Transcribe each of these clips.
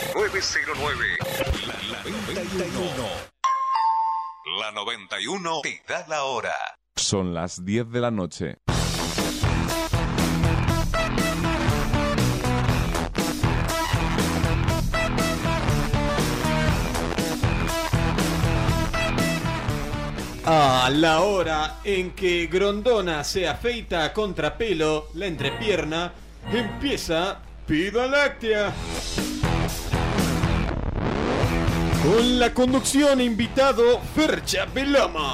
909. La 91. La 91 te da la hora. Son las 10 de la noche. A la hora en que Grondona se afeita a contrapelo la entrepierna, empieza Vida Láctea. Con la conducción invitado Fercha Belama.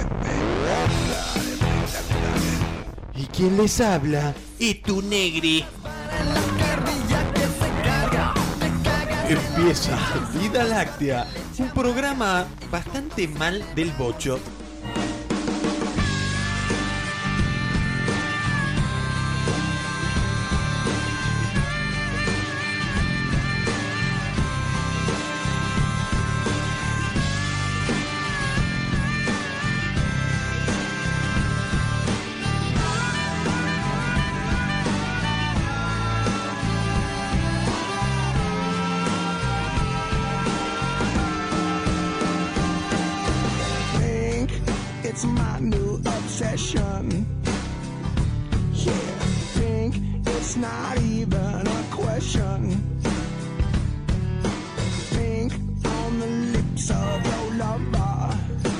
¿Y quién les habla? Y tu negri. Empieza Vida Láctea, un programa bastante mal del bocho. It's my new obsession. Yeah, think it's not even a question. Think on the lips of your lover.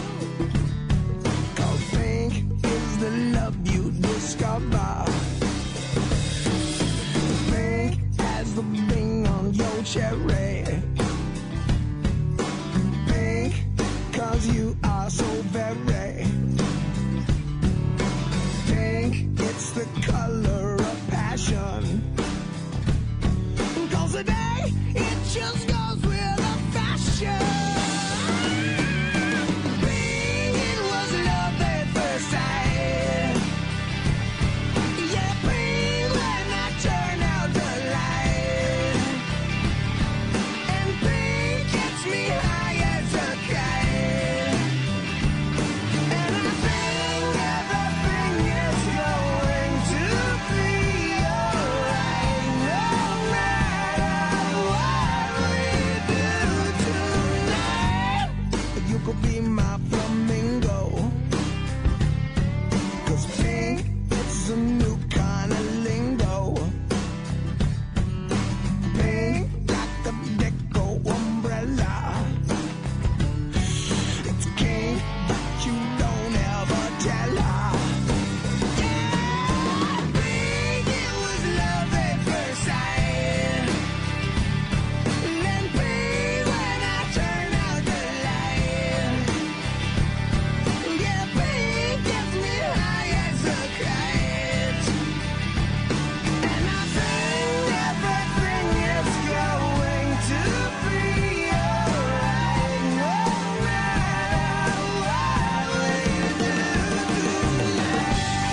'Cause think is the love you discover. Think as the bing on your cherry. Think 'cause you are so very. Think it's the color of passion. 'Cause today it just goes with the fashion. Think it was love at first sight. Yeah, think when I turn out the light. And think gets me high as a kite. And I think everything is going to be alright, no matter what we do tonight. You could be my flamingo. 'Cause pink, it's a new kind of lingo. Pink, like a deco umbrella. It's king, but you don't ever tell her. Yeah, pink, it was love at first sight. Then pink, when I turn out the light. Yeah, pink gets me high as a kite. And I think everything is going to be alright, no matter what we do tonight.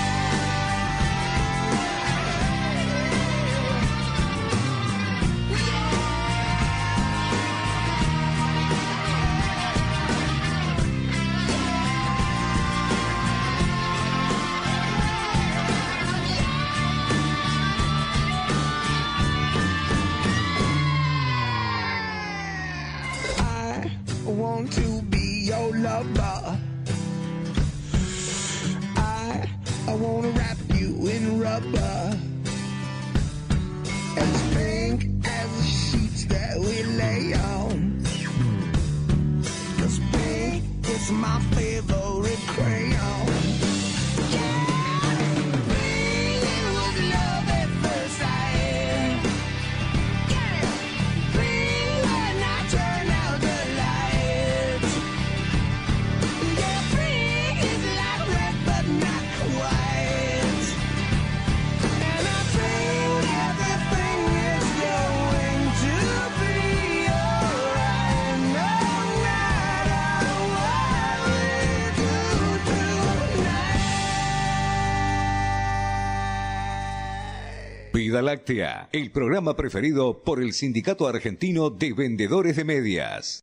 I want to be your lover. I want to wrap you in rubber. As pink as the sheets that we lay on. 'Cause pink is my favorite crayon. Yeah, pink, it was love at first sight. Yeah, pink, when I turn out the lights. Yeah, pink is like red but not quite. And I think everything is going to be alright, no matter what we do tonight. Vida Láctea, el programa preferido por el Sindicato Argentino de Vendedores de Medias.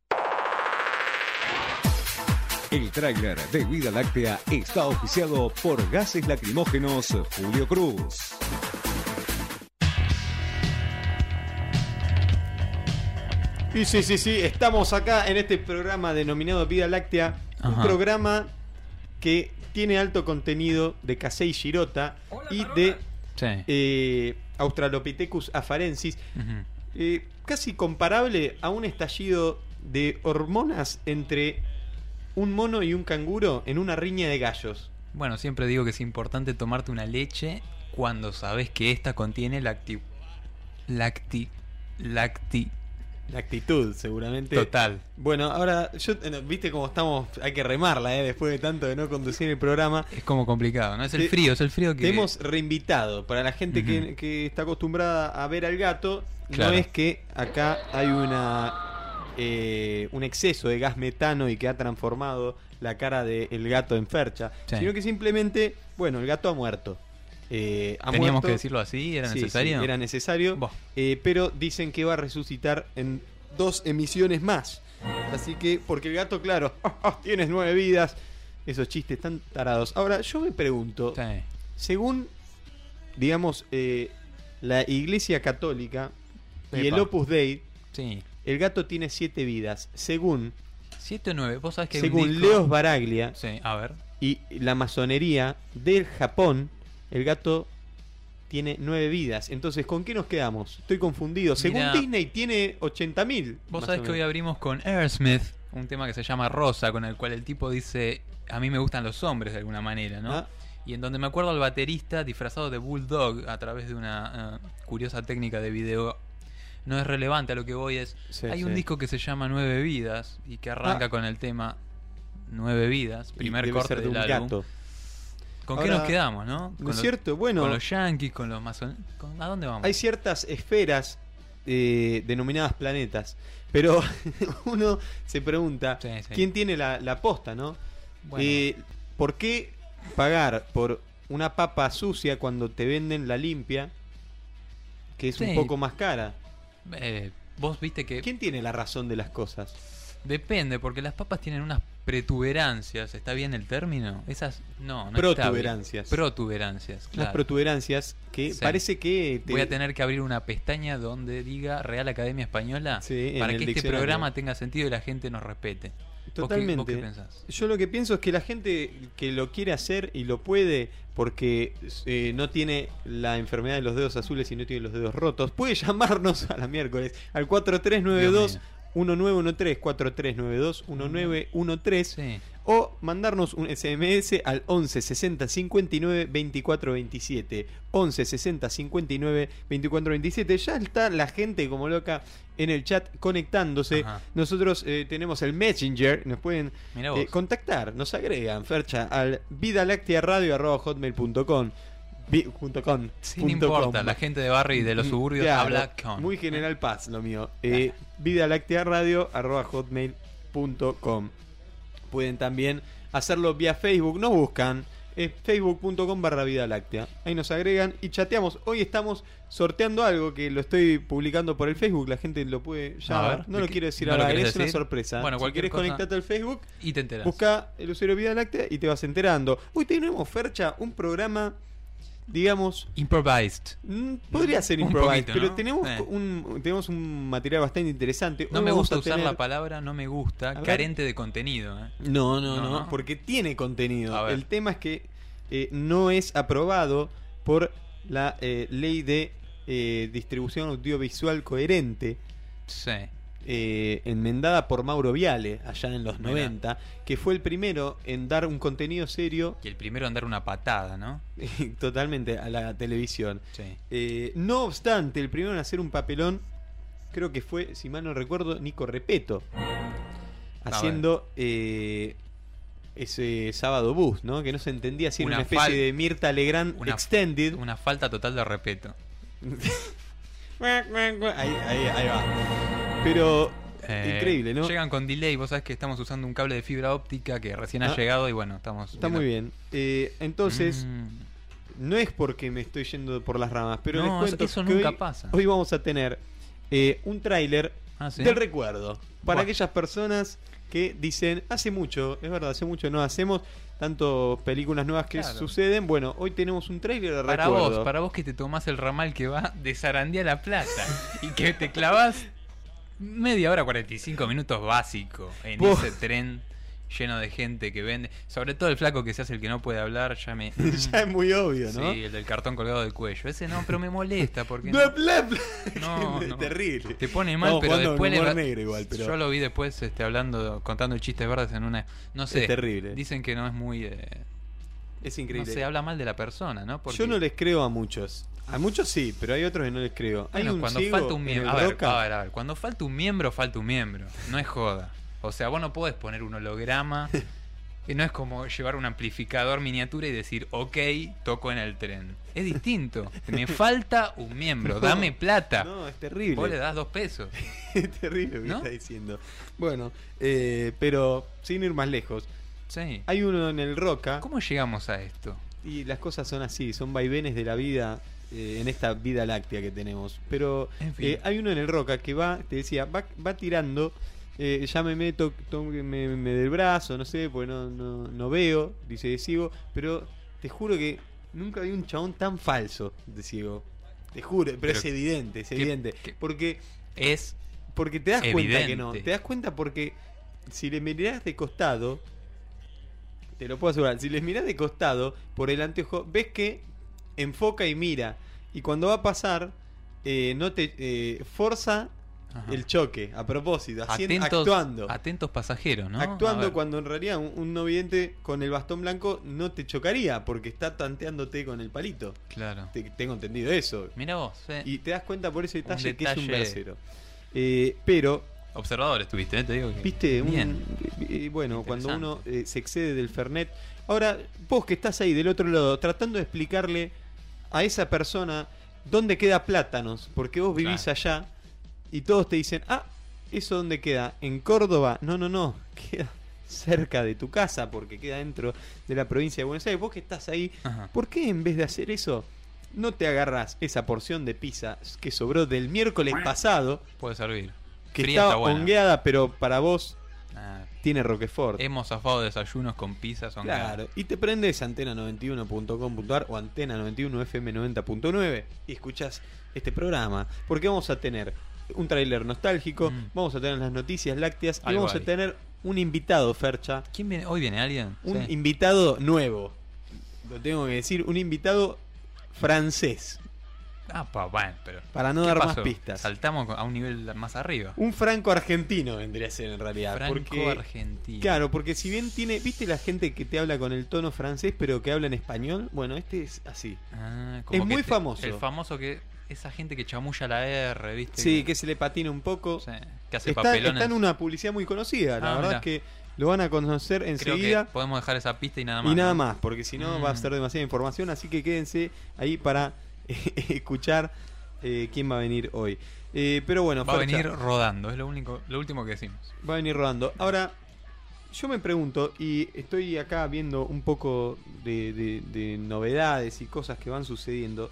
El tráiler de Vida Láctea está auspiciado por Gases Lacrimógenos Julio Cruz. Y sí, estamos acá en este programa denominado Vida Láctea, un Ajá. programa que tiene alto contenido de Kasei Shirota y de Sí. Australopithecus afarensis, Ujú. casi comparable a un estallido de hormonas entre un mono y un canguro en una riña de gallos. Bueno, siempre digo que es importante tomarte una leche cuando sabes que esta contiene La actitud, seguramente. Total. Bueno, ahora, viste cómo estamos, hay que remarla, después de tanto de no conducir el programa. Es como complicado, ¿no? Es el Te- frío que... Te hemos reinvitado. Para la gente Ujú. que está acostumbrada a ver al gato, Claro. no es que acá hay un exceso de gas metano y que ha transformado la cara del gato en Fercha, Sí. sino que simplemente, bueno, el gato ha muerto. Teníamos muerto. que decirlo así, ¿era Sí, necesario? sí, era necesario. Buah. Pero dicen que va a resucitar en 2 emisiones más. Así que, porque el gato, claro, tienes 9 vidas. Esos chistes tan tarados. Ahora, yo me pregunto, Sí. según, digamos, la Iglesia Católica y el Epa. Opus Dei, Sí. el gato tiene 7 vidas. Según 7 o 9, vos sabés que hay un según disco... Leos Baraglia Sí, a ver. y la masonería del Japón, el gato tiene 9 vidas. Entonces, ¿con qué nos quedamos? Estoy confundido. Según Mirá. Disney, tiene 80.000. Vos más sabés o que hoy menos. abrimos con Aerosmith, un tema que se llama Rosa, con el cual el tipo dice, a mí me gustan los hombres de alguna manera, ¿no? Ah. Y en donde me acuerdo al baterista disfrazado de Bulldog a través de una curiosa técnica de video. No es relevante, a lo que voy es... Sí, hay sí. un disco que se llama 9 Vidas y que arranca Ah. con el tema 9 Vidas, Y primer debe corte ser de del un álbum. gato. ¿Con Ahora, qué nos quedamos, no? ¿No Con es los- cierto? Bueno, Con los yankees, con los masones... ¿A dónde vamos? hay ciertas esferas denominadas planetas. Pero uno se pregunta, Sí, sí. ¿quién tiene la posta, no? Bueno. ¿Por qué pagar por una papa sucia cuando te venden la limpia, que es un Sí. poco más cara? Vos viste que... ¿Quién tiene la razón de las cosas? Depende, porque las papas tienen unas protuberancias. ¿Está bien el término? Esas no está Protuberancias. bien. Protuberancias, Las claro. protuberancias que Sí. parece que Voy a tener que abrir una pestaña donde diga Real Academia Española Sí, en para el que este diccionario. programa tenga sentido y la gente nos respete. Totalmente. ¿Vos qué pensás? Yo lo que pienso es que la gente que lo quiere hacer y lo puede porque no tiene la enfermedad de los dedos azules y no tiene los dedos rotos, puede llamarnos a la miércoles al 4392 1913 4392 1913 Sí. o mandarnos un SMS al 11 60 59 24 27 11 60 59 24 27. Ya está la gente como loca en el chat conectándose. Ajá. Nosotros tenemos el Messenger, nos pueden Mirá vos. contactar, nos agregan, Fercha, al vidalactiaradio@hotmail.com. Sí, no importa, la gente de barrio y de los suburbios Claro, habla con. muy General Paz lo mío. vidalactiaradio@hotmail.com. Pueden también hacerlo vía Facebook, nos buscan facebook.com/Vida Láctea. Ahí nos agregan y chateamos. Hoy estamos sorteando algo que lo estoy publicando por el Facebook, la gente lo puede ya A ver. ver, No lo quiero decir ¿no lo ahora, querés es una decir? sorpresa. Bueno, si cualquier querés cosa- conectarte al Facebook, Y te enteras. busca el usuario Vida Láctea y te vas enterando. Hoy tenemos, Fercha, un programa, digamos, Improvised. podría ser Un improvised, poquito, pero ¿no? tenemos un material bastante interesante. No Hoy me vamos gusta a usar tener- la palabra, no me gusta, A ver. carente de contenido. No, no, No, no, no. porque tiene contenido. A ver. El tema es que no es aprobado por la ley de distribución audiovisual coherente, Sí. enmendada por Mauro Viale allá en los Mirá. 90, que fue el primero en dar un contenido serio Y el primero en dar una patada, ¿no? totalmente a la televisión. Sí. No obstante, el primero en hacer un papelón, creo que fue, si mal no recuerdo, Nico Repeto, haciendo ese Sábado Bus, ¿no? Que no se entendía si era Una una especie fal- de Mirta Legrand una- extended. Una falta total de respeto. Ahí va. Pero increíble, ¿no? Llegan con delay, vos sabés que estamos usando un cable de fibra óptica que recién ha Ah. llegado y bueno, estamos... Está muy bien. Entonces, Mm. no es porque me estoy yendo por las ramas, pero No, les cuento eso que nunca hoy, pasa. hoy vamos a tener un tráiler Ah, ¿sí? del recuerdo. Para Buah. aquellas personas que dicen, hace mucho, es verdad, hace mucho no hacemos tanto películas nuevas que Claro. suceden. Bueno, hoy tenemos un tráiler de Para recuerdo. vos que te tomás el ramal que va de Sarandí a La Plata y que te clavas media hora, 45 minutos básico en Vos- ese tren lleno de gente que vende. Sobre todo el flaco que se hace el que no puede hablar, ya me... Ya es muy obvio, ¿no? Sí, el del cartón colgado del cuello. Ese no, pero me molesta porque... Bla, bla, bla. No, Es no. terrible. Te pone mal, Estamos pero jugando después en humor va- negro igual, pero Yo lo vi después hablando, contando chistes verdes en una... No sé. es terrible. Dicen que no es muy... Es no increíble. sé, habla mal de la persona, ¿no? Porque, Yo no les creo a muchos. A muchos sí, pero hay otros que no les creo. bueno, hay un cuando ciego falta un en miembro... el A ver, Roca. a ver. Cuando falta un miembro, falta un miembro. No es joda. O sea, vos no podés poner un holograma... Y no es como llevar un amplificador miniatura y decir, ok, toco en el tren. Es distinto. Me falta un miembro, dame plata. No, es terrible. Vos le das 2 pesos. Es terrible lo que ¿No? está diciendo. Bueno, pero sin ir más lejos. Sí. Hay uno en el Roca ¿Cómo llegamos a esto? y las cosas son así, son vaivenes de la vida en esta vida láctea que tenemos. Pero En fin. hay uno en el Roca que va, te decía, va tirando. Ya me meto, me del brazo, no sé, porque no veo, dice de ciego, pero te juro que nunca vi un chabón tan falso de ciego. Te juro, pero es evidente, es evidente. Porque Es te das cuenta que no. evidente. Te das cuenta porque si le mirás de costado, te lo puedo asegurar, si les mirás de costado por el anteojo, ves que enfoca y mira. Y cuando va a pasar, no te forza Ajá. el choque, a propósito, actuando. Atentos pasajeros, ¿no? A Actuando ver. cuando en realidad un no vidente con el bastón blanco no te chocaría porque está tanteándote con el palito. Claro. Tengo entendido eso. Mira vos, Y te das cuenta por ese detalle, que es un detalle- bracero. Pero, observador estuviste, ¿eh? Te digo que... viste, Bien. bueno, cuando uno Interesante. se excede del Fernet. Ahora, vos que estás ahí del otro lado, tratando de explicarle a esa persona dónde queda Plátanos, porque vos vivís Claro. allá y todos te dicen, ¿eso dónde queda? ¿En Córdoba? No, queda cerca de tu casa porque queda dentro de la provincia de Buenos Aires. Vos que estás ahí, Ajá. ¿por qué en vez de hacer eso no te agarrás esa porción de pizza que sobró del miércoles pasado, Puede servir. que Fría está está buena. hongueada, pero para vos Ah, tiene Roquefort? hemos zafado desayunos con pizzas. Claro, y te prendes antena91.com.ar o antena91fm90.9 y escuchás este programa, porque vamos a tener un tráiler nostálgico, vamos a tener las noticias lácteas y Algo vamos a hay. tener un invitado, Fercha, ¿Quién viene? ¿Hoy viene alguien? un Sí. invitado nuevo, lo tengo que decir, un invitado francés, Bueno, pero... para no ¿qué dar pasó? más pistas. Saltamos a un nivel más arriba. Un franco argentino vendría a ser en realidad. porque, Franco-argentino. claro, porque si bien tiene, ¿viste la gente que te habla con el tono francés pero que habla en español? Bueno, este es así. Ah, Es que muy famoso. El famoso que... Esa gente que chamulla la R, ¿viste? Sí, que se le patina un poco. Sí, que hace Está papelones. en una publicidad muy conocida, la Ah, verdad mirá. es que lo van a conocer Creo enseguida. que podemos dejar esa pista y nada más. Y nada ¿no? más, porque si no va a ser demasiada información, así que quédense ahí para escuchar quién va a venir hoy. Pero bueno, Va a Fercha, venir rodando, es lo último que decimos. va a venir rodando. Ahora, yo me pregunto, y estoy acá viendo un poco de novedades y cosas que van sucediendo.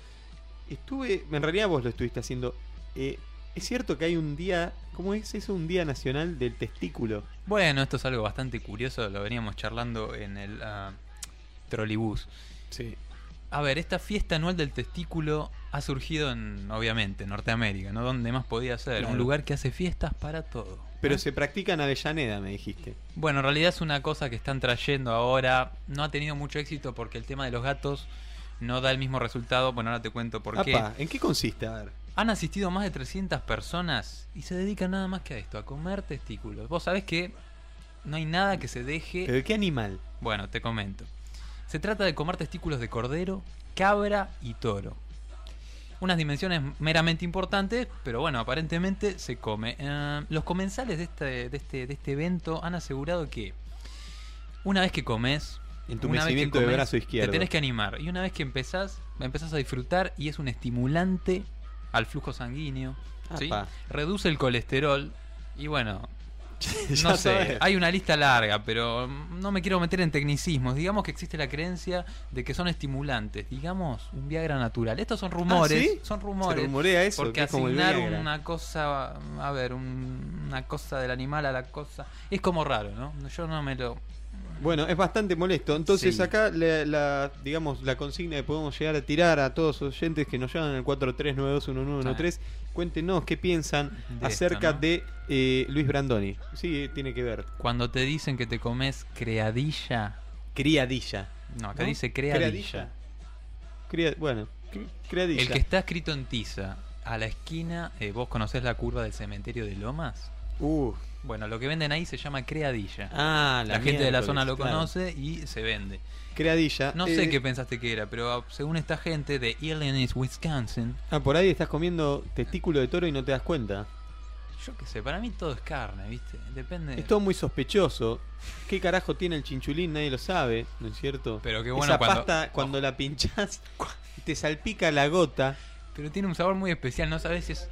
En realidad vos lo estuviste haciendo. Es cierto que hay un día, ¿cómo es eso? Un día nacional del testículo. Bueno, esto es algo bastante curioso, lo veníamos charlando en el trolibús. Sí. A ver, esta fiesta anual del testículo ha surgido obviamente, en Norteamérica, ¿no? ¿Dónde más podía ser? Claro. Un lugar que hace fiestas para todo. Pero ¿no? se practica en Avellaneda, me dijiste. Bueno, en realidad es una cosa que están trayendo ahora. No ha tenido mucho éxito porque el tema de los gatos no da el mismo resultado. Bueno, ahora te cuento por qué. Apa, ¿en qué consiste? A ver. Han asistido más de 300 personas y se dedican nada más que a esto, a comer testículos. Vos sabés que no hay nada que se deje... ¿Pero qué animal? Bueno, te comento. Se trata de comer testículos de cordero, cabra y toro. Unas dimensiones meramente importantes, pero bueno, aparentemente se come. Los comensales de este evento han asegurado que una vez que comes... Entumecimiento de brazo izquierdo. Te tenés que animar. Y una vez que empezás a disfrutar y es un estimulante al flujo sanguíneo. ¿Sí? Apa. Reduce el colesterol. Y bueno, Ya no sé, sabes. hay una lista larga, pero no me quiero meter en tecnicismos. Digamos que existe la creencia de que son estimulantes. Digamos, un Viagra natural. Estos son rumores. ¿sí? Son rumores. Se rumorea eso, Porque que es como el asignar Viagra. una cosa, una cosa del animal a la cosa, es como raro, ¿no? Yo no me lo Bueno, es bastante molesto. Entonces Sí. acá digamos, la consigna que podemos llegar a tirar a todos los oyentes que nos llaman al 43921913, cuéntenos qué piensan De acerca esto, ¿no? de Luis Brandoni. Sí, tiene que ver. Cuando te dicen que te comes creadilla, Criadilla. no, acá ¿No? dice creadilla. Bueno, criadilla. El que está escrito en tiza a la esquina, ¿vos conocés la curva del cementerio de Lomas? Bueno, lo que venden ahí se llama creadilla. Ah, La gente de la miércoles, zona lo claro. conoce y se vende. Criadilla. No sé qué pensaste que era, pero según esta gente de Illinois, Wisconsin, Por ahí estás comiendo testículo de toro y no te das cuenta. yo qué sé, para mí todo es carne, ¿viste? Depende. Es todo muy sospechoso. ¿Qué carajo tiene el chinchulín? Nadie lo sabe, ¿no es cierto? Pero qué bueno Esa cuando- pasta, cuando la pinchás, te salpica la gota. Pero tiene un sabor muy especial, no sabes si es.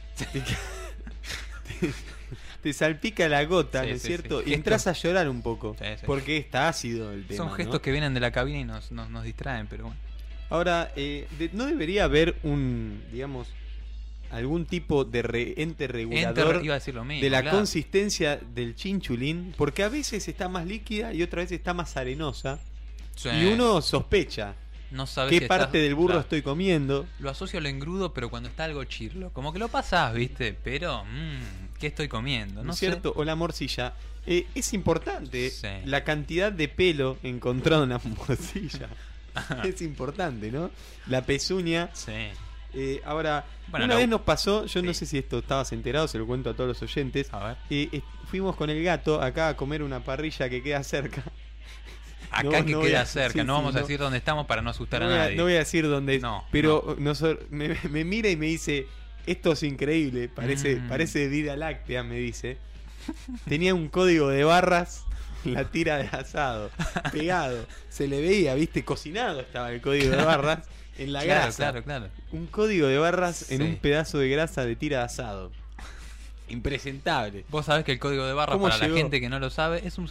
Te salpica la gota, Sí, ¿no es sí, cierto? sí. Y entras a llorar un poco. Sí, sí. Porque está ácido el tema. Son gestos ¿no? que vienen de la cabina y nos distraen, pero bueno. Ahora, ¿no debería haber digamos, algún tipo de ente regulador Iba a decir lo mismo. de la claro. consistencia del chinchulín? Porque a veces está más líquida y otra vez está más arenosa. Sí. Y uno sospecha no sabe qué si parte estás- del burro claro. estoy comiendo. Lo asocio al engrudo, pero cuando está algo chirlo. Como que lo pasás, ¿viste? Pero, ¿qué estoy comiendo? ¿No No es sé. cierto? O la morcilla. Es importante Sí. la cantidad de pelo encontrado en la morcilla. Es importante, ¿no? La pezuña. Sí. Ahora, Bueno, una la- vez nos pasó, yo no Sí. sé si esto estabas enterado, se lo cuento a todos los oyentes. A ver. Fuimos con el gato acá a comer una parrilla que queda cerca. Acá No, que no voy queda a- cerca, sí, no vamos sí, a no. decir dónde estamos para no asustar No a voy a, nadie. no voy a decir dónde es, No, pero me mira y me dice, esto es increíble, parece de vida láctea, me dice. Tenía un código de barras en la tira de asado, pegado. Se le veía, viste, cocinado estaba el código de barras en la Claro, grasa. claro. Un código de barras en Sí. un pedazo de grasa de tira de asado. Impresentable. Vos sabés que el código de barra, ¿Cómo para llegó? la gente que no lo sabe, es un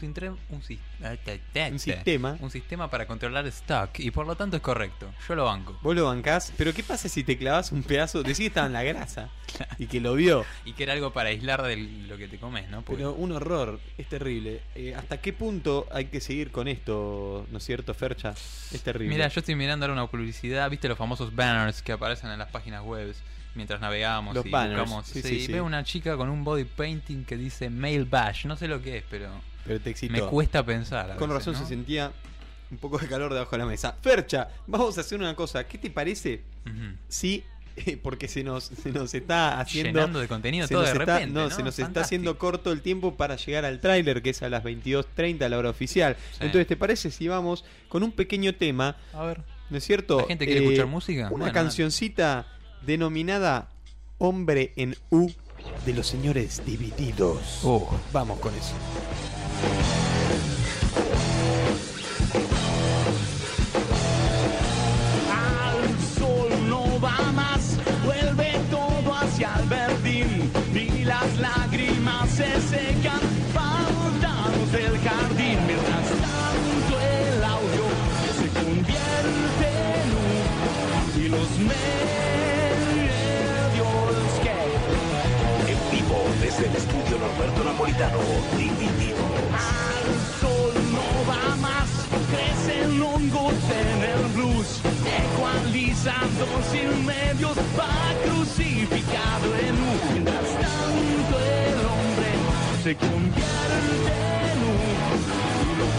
sistema. Un sistema para controlar stock y por lo tanto es correcto. Yo lo banco. Vos lo bancás, pero ¿qué pasa si te clavas un pedazo? Decís que estaba en la grasa y que lo vio. Y que era algo para aislar de lo que te comes, ¿no? Porque- Pero un horror, es terrible. ¿Hasta qué punto hay que seguir con esto, no es cierto, Fercha? Es terrible. Mira, yo estoy mirando ahora una publicidad, ¿viste los famosos banners que aparecen en las páginas web mientras navegamos Los y banners, buscamos? sí, Sí, sí, sí. veo una chica con un body painting que dice Male Bash, no sé lo que es, pero Pero te excitó. me cuesta pensar. a Con veces, razón ¿no? se sentía un poco de calor debajo de la mesa. Fercha, vamos a hacer una cosa. ¿Qué te parece Ujú. si, porque se nos está haciendo... Llenando de contenido se todo nos de está- repente, ¿no? se nos está Fantástico. haciendo corto el tiempo para llegar al tráiler, que es a las 22:30 la hora oficial. Sí. Entonces, ¿te parece si vamos con un pequeño tema? A ver. ¿No es cierto? ¿La gente quiere escuchar música? Una Bueno, cancioncita denominada Hombre en U de los señores Divididos. Vamos con eso. Al sol no va más, vuelve todo hacia el verdín y las lágrimas se secan, faltanos del jardín. Mientras tanto el audio se convierte en y los medios que En vivo desde el estudio Norberto Napolitano, Divididos. al sol no va más, crecen hongos en el blues, ecualizando sin medios, va crucificado en un. Mientras tanto el hombre se convierte en un, y los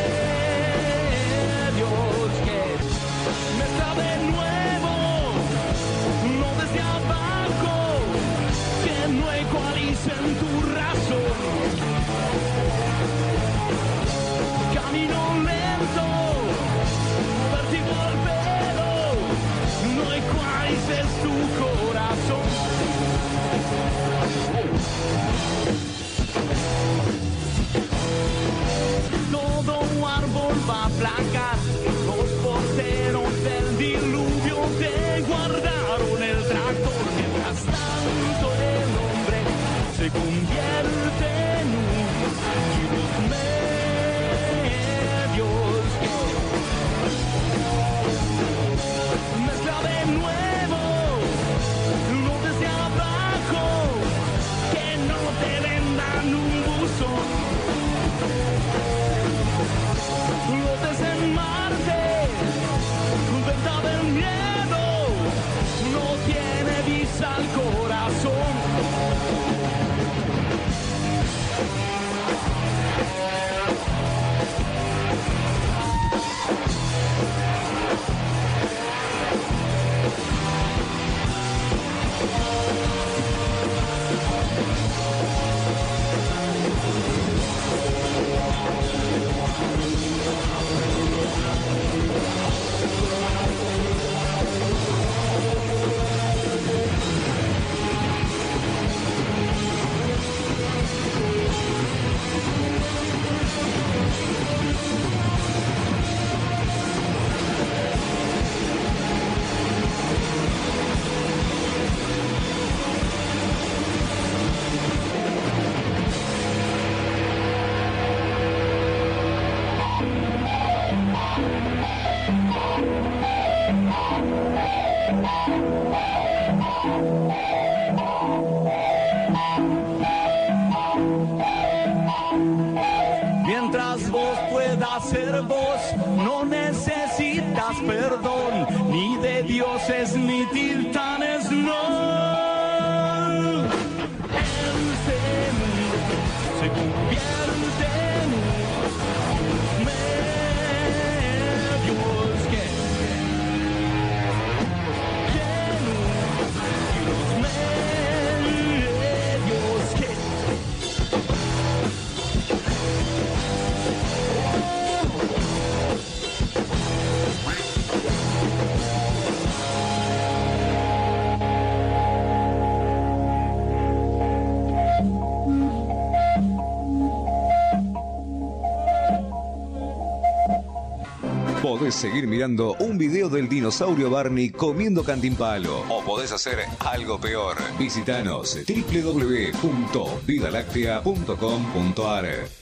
medios que mezcla de nuevo, no desde abajo, que no ecualicen tu razón. Camino lento, vértigo al pelo, no ecualices tu corazón. Todo árbol va a placar, los porteros del diluvio te guardaron el tractor. Mientras tanto el hombre se convierte en un y los medios que mezcla de nuevo, no desde abajo, que no te vendan un buzón. ser vos. No necesitas perdón, ni de dioses ni titanes, no. El cenit se convierte en medios que y los medios que Podés seguir mirando un video del dinosaurio Barney comiendo cantimpalo. O podés hacer algo peor. Visitanos www.vidalactea.com.ar.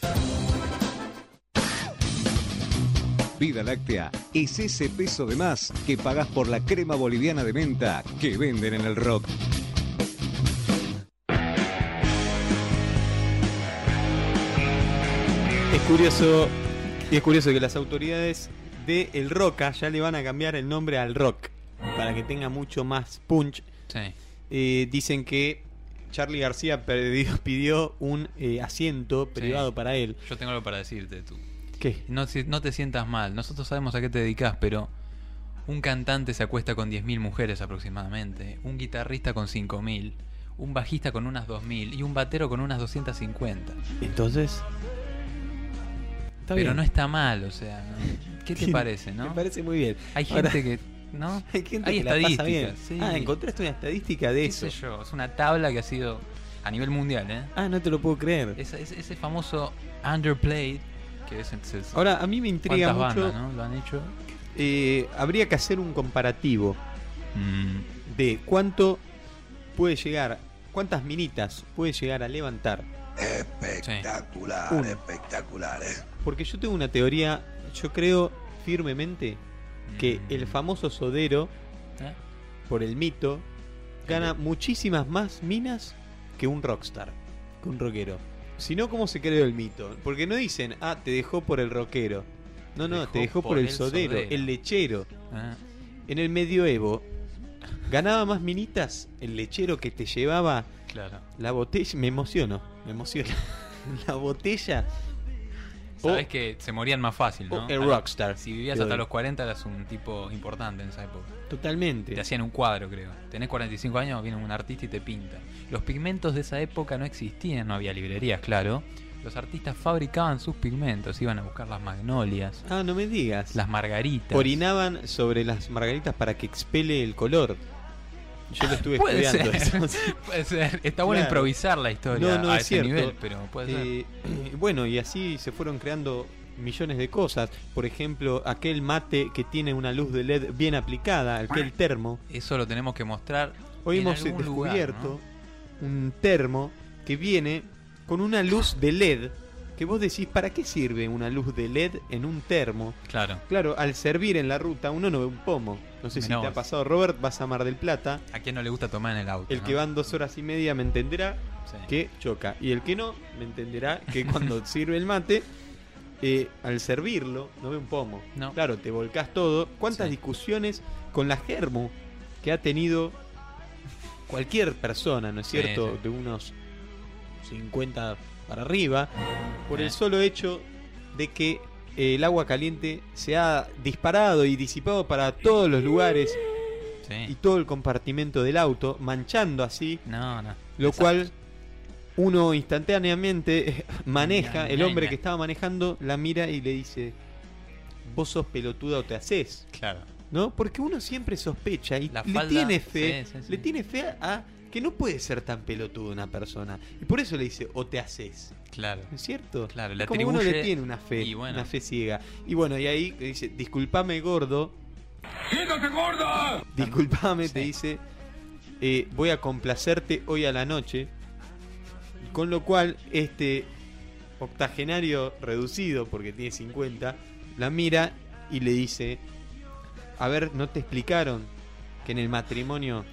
Vida Láctea es ese peso de más que pagás por la crema boliviana de menta que venden en el rock. Es curioso que las autoridades de El Roca ya le van a cambiar el nombre al rock para que tenga mucho más punch. Sí. Dicen que Charly García pidió un asiento privado para él. Yo tengo algo para decirte tú. ¿Qué? No te sientas mal. Nosotros sabemos a qué te dedicas, pero un cantante se acuesta con 10.000 mujeres aproximadamente. Un guitarrista con 5.000. Un bajista con unas 2.000. Y un batero con unas 250. Entonces... Está Pero bien. no está mal, o sea... ¿Qué te parece, no? Me parece muy bien. Hay gente Ahora, que... ¿no? hay gente Hay que la pasa estadísticas. bien. Sí. Ah, encontraste una estadística de ¿Qué eso. sé yo? Es una tabla que ha sido a nivel mundial, ¿eh? Ah, no te lo puedo creer. Ese famoso underplayed, que es... Ahora, a mí me intriga ¿cuántas mucho. bandas, no? Lo han hecho. Habría que hacer un comparativo de cuántas minitas puede llegar a levantar. Espectacular, Uno. espectacular, Porque yo tengo una teoría, yo creo firmemente que el famoso Sodero, ¿Eh? por el mito, gana muchísimas más minas que un rockstar, que un rockero. Si no, ¿cómo se creó el mito? Porque no dicen, te dejó por el rockero. No, te dejó por el sodero, el lechero. Ah, En el medioevo, ganaba más minitas el lechero que te llevaba claro. la botella. Me emociono. La botella. Sabes que se morían más fácil, ¿no? o el rockstar. Si vivías Te hasta doy. los 40 eras un tipo importante en esa época. Totalmente. Te hacían un cuadro, creo. Tenés 45 años, viene un artista y te pinta. Los pigmentos de esa época no existían, no había librerías, claro. Los artistas fabricaban sus pigmentos, iban a buscar las magnolias, Ah, no me digas. las margaritas. Orinaban sobre las margaritas para que expele el color. Yo lo estuve Puede estudiando. ser, puede ser. Está bueno Claro. improvisar la historia No, a es ese cierto. nivel, pero puede ser. Bueno, y así se fueron creando millones de cosas. Por ejemplo, aquel mate que tiene una luz de LED bien aplicada, aquel termo. Eso lo tenemos que mostrar. Hoy en hemos algún lugar, descubierto ¿no? un termo que viene con una luz de LED. Que vos decís, ¿para qué sirve una luz de LED en un termo? Claro. Claro, al servir en la ruta uno no ve un pomo. No sé si Mirá te ha vos. pasado, Robert, vas a Mar del Plata. ¿A quién no le gusta tomar en el auto? El no? que van 2 horas y media me entenderá Sí. que choca. Y el que no, me entenderá que cuando sirve el mate, al servirlo, no ve un pomo. No. Claro, te volcás todo. ¿Cuántas Sí. discusiones con la germu que ha tenido cualquier persona, ¿no es Sí, cierto? sí. De unos 50 para arriba, por el Eh. solo hecho de que el agua caliente se ha disparado y disipado para todos los lugares y Sí. todo el compartimento del auto, manchando así, No. lo Exacto. cual uno instantáneamente maneja, el hombre Ña. que estaba manejando la mira y le dice, vos sos pelotuda o te haces, Claro. ¿no? Porque uno siempre sospecha y La le falda- tiene fe, sí, sí, sí. le tiene fe a que no puede ser tan pelotudo una persona. Y por eso le dice, o te haces. Claro. ¿No es cierto? Claro, le Como uno atribuye- le tiene una fe, y bueno. una fe ciega. Y bueno, y ahí dice, disculpame gordo. ¡Quítate, gorda! Disculpame, te Sí. dice, voy a complacerte hoy a la noche. Con lo cual, este octogenario reducido, porque tiene 50, la mira y le dice, a ver, ¿no te explicaron que en el matrimonio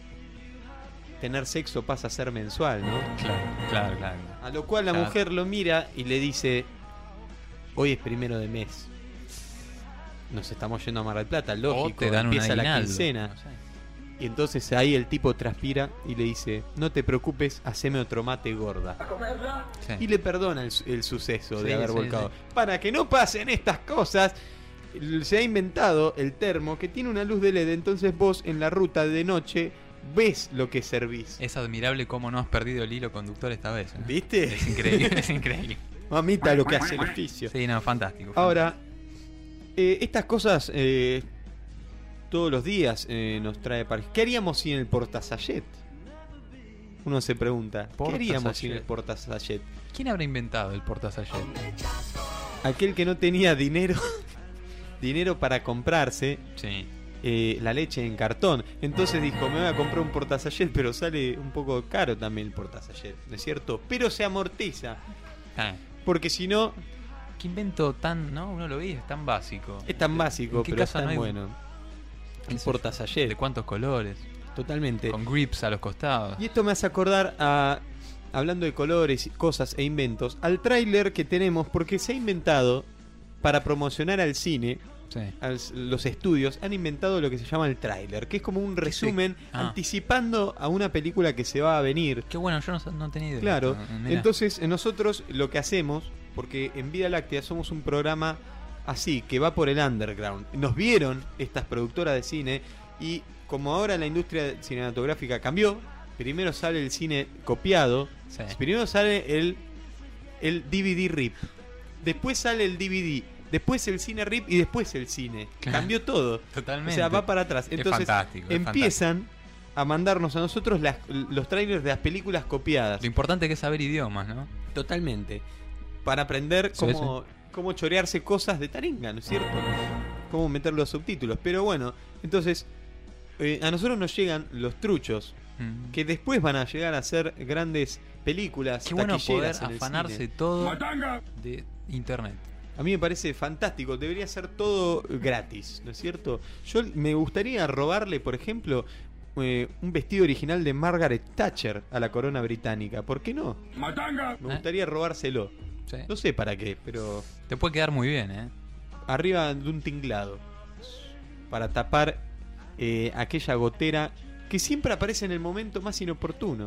tener sexo pasa a ser mensual, ¿no? Claro. A lo cual la Claro. mujer lo mira y le dice, hoy es 1 de mes. Nos estamos yendo a Mar del Plata, lógico. O te dan empieza un la aguinaldo, quincena. no sé. Y entonces ahí el tipo transpira y le dice, no te preocupes, haceme otro mate gorda. Sí. Y le perdona el suceso Sí, de haber sí, volcado. Para que no pasen estas cosas, se ha inventado el termo que tiene una luz de LED. Entonces vos en la ruta de noche ves lo que servís. Es admirable cómo no has perdido el hilo conductor esta vez. ¿Viste? Es increíble, es increíble. Mamita, lo que hace el oficio. Sí, no, fantástico. Ahora, estas cosas todos los días nos trae para... ¿Qué haríamos sin el portasayet? Uno se pregunta, ¿qué haríamos sin el portasayet? ¿Quién habrá inventado el portasayet? Aquel que no tenía dinero para comprarse Sí. la leche en cartón. Entonces dijo, me voy a comprar un portasayet, pero sale un poco caro también el portasayet, ¿no es cierto? Pero se amortiza, Ah, porque si no, ¿qué invento tan, no? Uno lo ve, es tan básico. es tan básico, ¿En qué pero es casa tan no hay bueno. qué Un sé yo, portasayet, ¿De cuántos colores? totalmente. Con grips a los costados. Y esto me hace acordar a, hablando de colores, cosas e inventos, al tráiler que tenemos, porque se ha inventado para promocionar al cine, Sí. los estudios han inventado lo que se llama el tráiler, que es como un resumen Ah. anticipando a una película que se va a venir. Qué bueno, yo no tenía idea. Claro, Mirá. entonces nosotros lo que hacemos, porque en Vida Láctea somos un programa así, que va por el underground. Nos vieron estas productoras de cine y como ahora la industria cinematográfica cambió, primero sale el cine copiado, Sí. primero sale el DVD RIP, después sale el DVD, después el cine RIP y después el cine. Claro. Cambió todo. Totalmente. O sea, va para atrás. Es Entonces fantástico, es empiezan a mandarnos a nosotros los trailers de las películas copiadas. Lo importante que es saber idiomas, ¿no? Totalmente. Para aprender Sí, cómo chorearse cosas de taringa, ¿no es cierto? Cómo meter los subtítulos. Pero bueno, entonces a nosotros nos llegan los truchos, Mm. que después van a llegar a ser grandes películas. Qué bueno poder taquilleras en el afanarse cine. todo de internet. A mí me parece fantástico, debería ser todo gratis, ¿no es cierto? Yo me gustaría robarle, por ejemplo, un vestido original de Margaret Thatcher a la corona británica. ¿Por qué no? Me gustaría robárselo. Sí. No sé para qué, pero Te puede quedar muy bien, ¿eh? arriba de un tinglado. Para tapar aquella gotera que siempre aparece en el momento más inoportuno.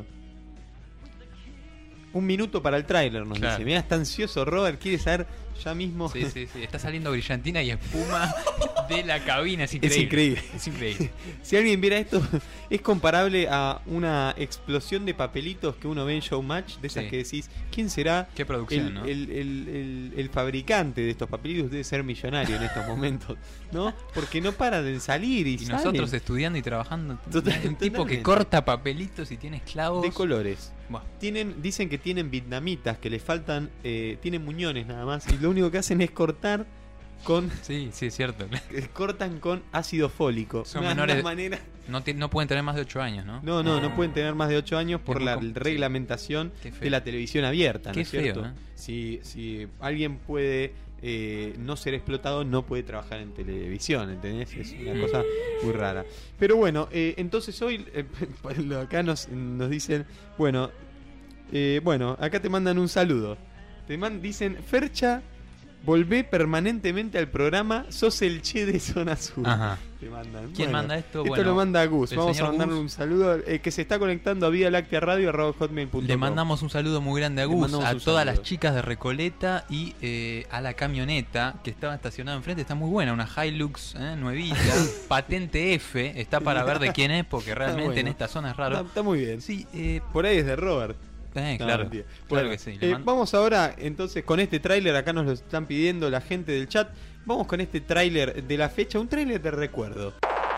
Un minuto para el tráiler, nos Claro. dice. Mirá, está ansioso Robert, quiere saber ya mismo. Sí, sí, sí. Está saliendo brillantina y espuma de la cabina. Es increíble. Es increíble. Es increíble. Si alguien viera esto, es comparable a una explosión de papelitos que uno ve en Showmatch, de esas Sí. que decís, ¿quién será Qué producción, el, ¿no? el fabricante de estos papelitos? Debe ser millonario en estos momentos, ¿no? Porque no para de salir y, Y salen nosotros estudiando y trabajando. Total- un tipo totalmente. que corta papelitos y tiene esclavos. de colores. Buah. Dicen que tienen vietnamitas, que les faltan, tienen muñones nada más, y lo único que hacen es cortar con Sí, sí, es cierto. cortan con ácido fólico. Son Una menores- manera. No pueden tener más de 8 años, ¿no? No pueden tener más de 8 años por Es muy la com- reglamentación Qué feo. de la televisión abierta, ¿no Qué es cierto? feo, ¿eh? Si alguien puede no ser explotado, no puede trabajar en televisión, ¿entendés? Es una cosa muy rara. Pero bueno, entonces hoy acá nos dicen, bueno, acá te mandan un saludo. Dicen, Fercha, volvé permanentemente al programa, sos el Che de Zona Sur. Ajá. Te mandan. ¿Quién manda esto? Esto Bueno, lo manda Gus. el Vamos a señor mandarle Gus. un saludo que se está conectando a Vía Láctea Radio @hotmail.com. Le mandamos un saludo muy grande a Le Gus, mandamos a un todas saludo. las chicas de Recoleta y a la camioneta que estaba estacionada enfrente. Está muy buena, una Hilux nuevita, patente F. Está para ver de quién es, porque realmente bueno. en esta zona es raro. Está muy bien. Sí, Por ahí es de Robert. No, claro. mentira. Claro Bueno, que sí. vamos ahora entonces con este tráiler. Acá nos lo están pidiendo la gente del chat. Vamos con este tráiler de la fecha, un tráiler de recuerdo.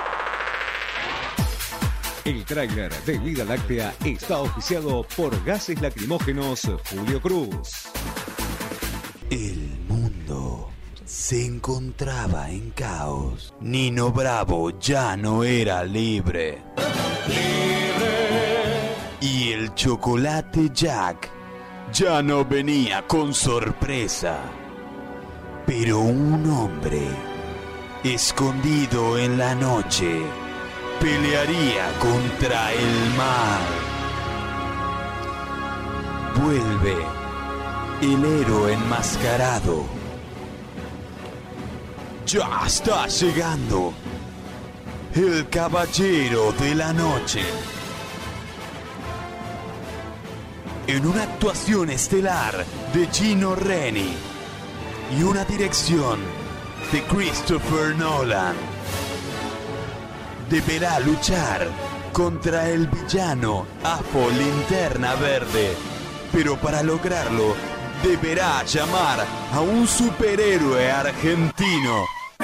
El tráiler de Vida Láctea está auspiciado por Gases Lacrimógenos Julio Cruz. El mundo se encontraba en caos. Nino Bravo ya no era libre. Y el chocolate Jack ya no venía con sorpresa. Pero un hombre, escondido en la noche, pelearía contra el mal. Vuelve el héroe enmascarado Ya está llegando el Caballero de la Noche. En una actuación estelar de Gino Reni y una dirección de Christopher Nolan, deberá luchar contra el villano Apo Linterna Verde, pero para lograrlo deberá llamar a un superhéroe argentino,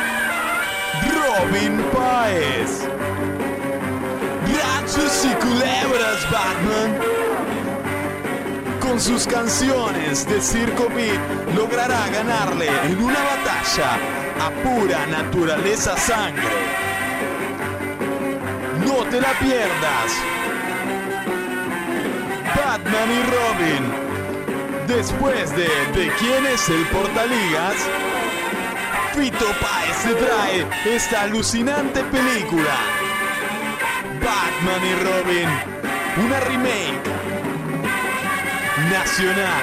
Robin Páez. Rayos y culebras, Batman. Con sus canciones de Circo Beat logrará ganarle en una batalla a pura naturaleza sangre. No te la pierdas. Batman y Robin. Después de ¿Quién es el Portaligas?, Fito Páez te trae esta alucinante película, Batman y Robin, una remake nacional.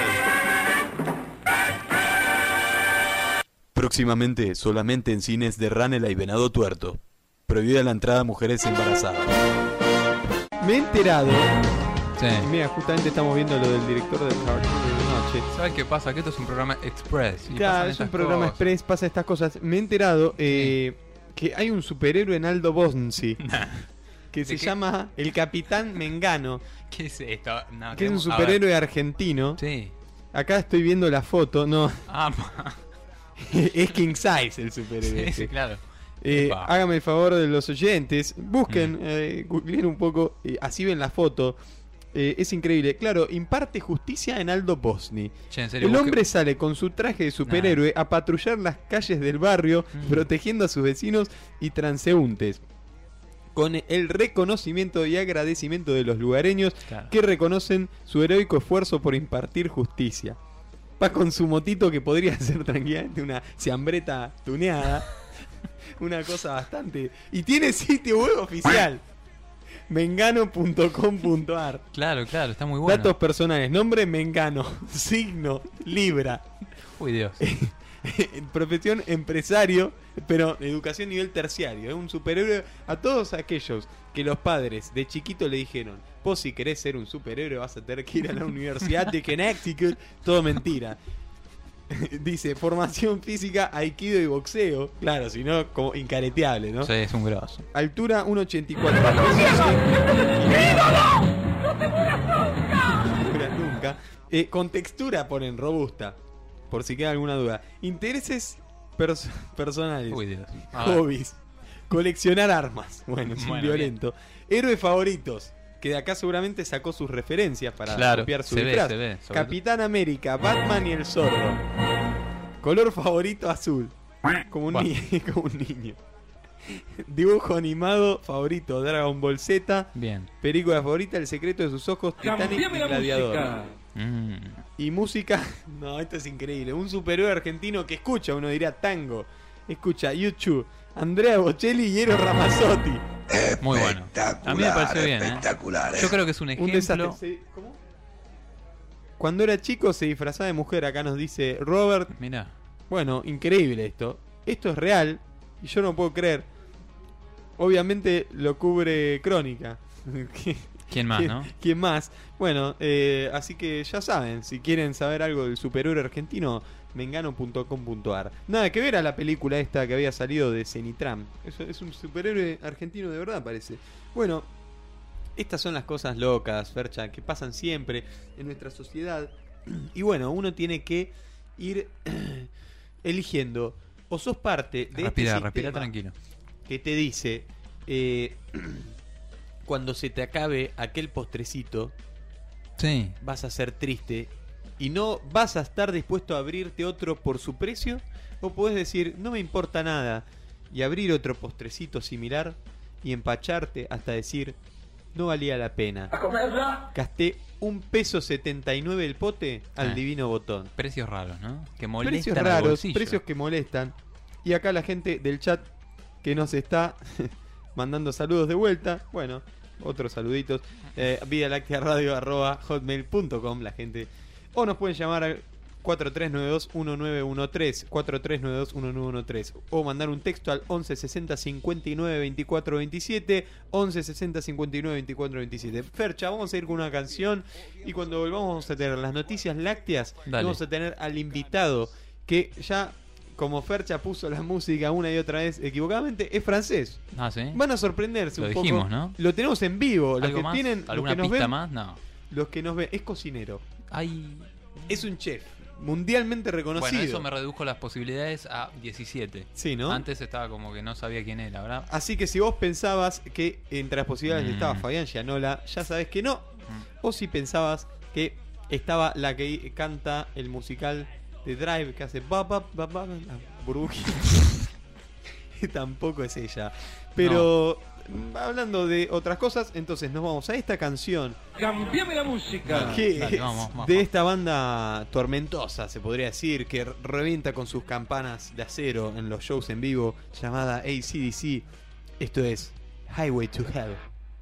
Próximamente solamente en cines de Ranela y Venado Tuerto. Prohibida la entrada a mujeres embarazadas. Me he enterado. Sí. Y mira, justamente estamos viendo lo del director del Caballero de la Noche. ¿Sabes qué pasa? Que esto es un programa express. Y Claro, pasan es un estas programa cosas. express, pasa estas cosas. Me he enterado que hay un superhéroe en Aldo Bonzi que se qué? llama el Capitán Mengano, ¿Qué es esto? No, que es un a ver. superhéroe argentino. Sí. Acá estoy viendo la foto, no, Ah, es King Size el superhéroe. sí, ese. claro. Eh, Epa. hágame el favor de los oyentes, busquen, googleen un poco, así ven la foto. Es increíble. Claro, imparte justicia en Aldo Bonzi. Che, en serio, El busque- hombre sale con su traje de superhéroe a patrullar las calles del barrio, protegiendo a sus vecinos y transeúntes, con el reconocimiento y agradecimiento de los lugareños Claro. que reconocen su heroico esfuerzo por impartir justicia. Va con su motito que podría ser tranquilamente una ciambreta tuneada. Una cosa bastante... Y tiene sitio web oficial. Mengano.com.ar. Claro, está muy bueno. Datos personales. Nombre Mengano. Signo Libra. Uy, Dios. Profesión empresario, pero educación nivel terciario. Es un superhéroe a todos aquellos que los padres de chiquito le dijeron: vos si querés ser un superhéroe vas a tener que ir a la Universidad de Connecticut. Todo mentira. Dice formación física, aikido y boxeo. Claro, si no, como incareteable, ¿no? Sí, es un grosso. Altura 1,84. Nunca. Con textura ponen robusta. Por si queda alguna duda. Intereses personales. Uy, Dios. A ver. Hobbies. Coleccionar armas. Bueno, es un Bueno, violento. Héroes favoritos. Que de acá seguramente sacó sus referencias para Claro, copiar su se ve, disfraz. se ve, sobre Capitán América, Batman y el Zorro. Color favorito azul. Como un, como un niño. Dibujo animado favorito, Dragon Ball Z. Bien. Película favorita, El secreto de sus ojos, Titanic y Gladiador. Y música, no, esto es increíble. Un superhéroe argentino que escucha, uno diría tango. Escucha YouTube, Andrea Bocelli y Eros Ramazzotti. Muy bueno. A mí me pareció bien, espectacular, Yo creo que es un Un desastre. ejemplo. ¿Cómo? Cuando era chico se disfrazaba de mujer, acá nos dice Robert. Mira. Bueno, increíble esto. Esto es real y yo no puedo creer. Obviamente lo cubre Crónica. ¿Quién más, no? ¿Quién más? Bueno, así que ya saben, si quieren saber algo del superhéroe argentino, mengano.com.ar. Nada que ver a la película esta que había salido de Cenitram. Es un superhéroe argentino de verdad, parece. Bueno, estas son las cosas locas, Fercha, que pasan siempre en nuestra sociedad. Y bueno, uno tiene que ir eligiendo. O sos parte de Respira este sistema tranquilo. que te dice... cuando se te acabe aquel postrecito, Sí. vas a ser triste y no vas a estar dispuesto a abrirte otro por su precio, o podés decir, no me importa nada, y abrir otro postrecito similar y empacharte hasta decir, no valía la pena. Gasté $1.79 el pote al divino botón. Precios raros, ¿no? Que molestan Precios al raros, bolsillo. precios que molestan. Y acá la gente del chat que nos está mandando saludos de vuelta. Bueno, otros saluditos. Vida Láctea Radio @hotmail.com, la gente. O nos pueden llamar 4392-1913, 4392-1913, o mandar un texto al 11 60 59 24 27, 11 60 59 24 27. Fercha, vamos a ir con una canción y cuando volvamos vamos a tener las noticias lácteas. Dale. Vamos a tener al invitado que ya, como Fercha puso la música una y otra vez equivocadamente, es francés. Ah, ¿sí? Van a sorprenderse Lo un dijimos, poco. ¿no? Lo tenemos en vivo. Los ¿Algo que más? tienen, los ¿Alguna que nos pista ven, más? No. los que nos ven, es cocinero. Ay. Es un chef mundialmente reconocido. Bueno, eso me redujo las posibilidades a 17. Sí, ¿no? Antes estaba como que no sabía quién era, ¿verdad? Así que si vos pensabas que entre las posibilidades estaba Fabián Gianola, ya sabés que no. O si pensabas que estaba la que canta el musical de Drive, que hace ba, la burbujita. Tampoco es ella. Pero hablando de otras cosas, entonces nos vamos a esta canción. Cambiame la música. Que Dale, es vamos. de esta banda tormentosa, se podría decir, que revienta con sus campanas de acero en los shows en vivo, llamada AC/DC. Esto es Highway to Hell.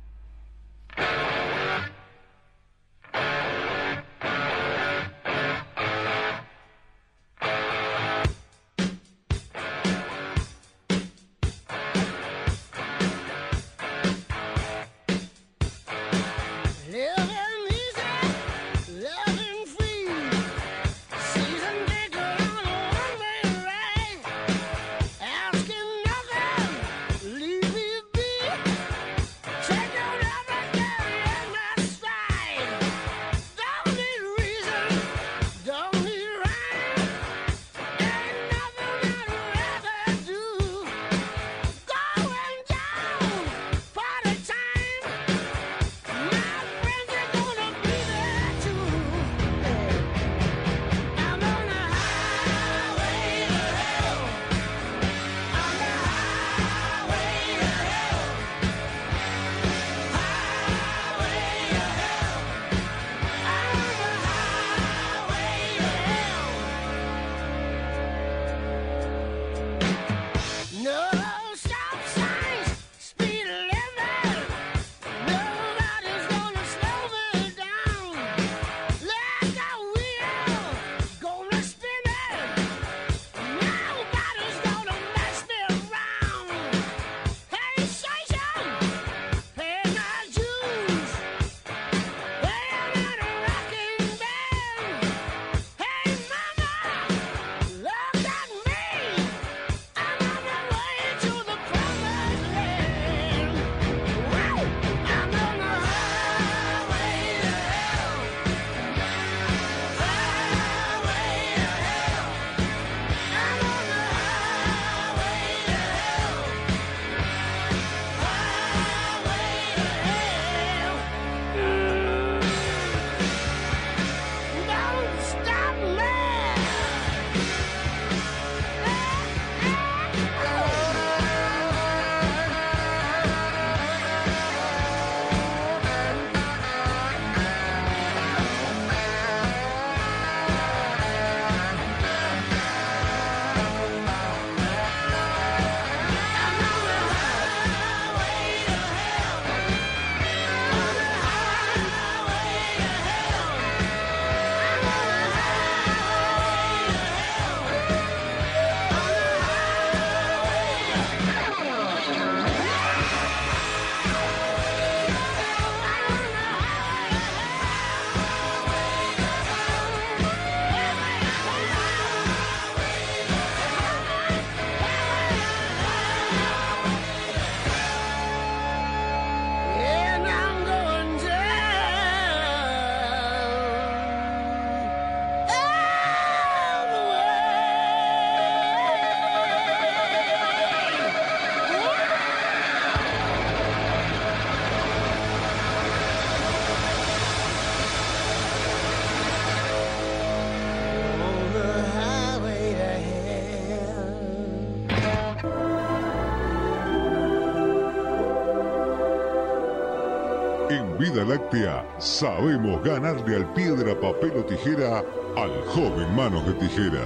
En Vida Láctea sabemos ganarle al piedra, papel o tijera al joven Manos de Tijera.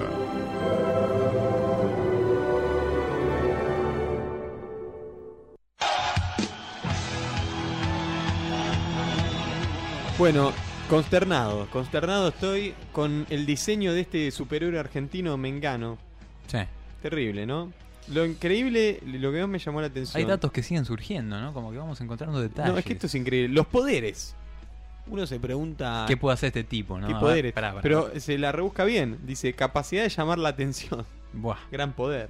Bueno, Consternado estoy con el diseño de este superhéroe argentino Mengano. Sí. Terrible, ¿no? Lo increíble, lo que más me llamó la atención. Hay datos que siguen surgiendo, ¿no? Como que vamos encontrando detalles. No, es que esto es increíble. Los poderes. Uno se pregunta... ¿Qué puede hacer este tipo, no? ¿Qué A ver, poderes? pará. Pero se la rebusca bien. Dice, capacidad de llamar la atención. Buah. Gran poder.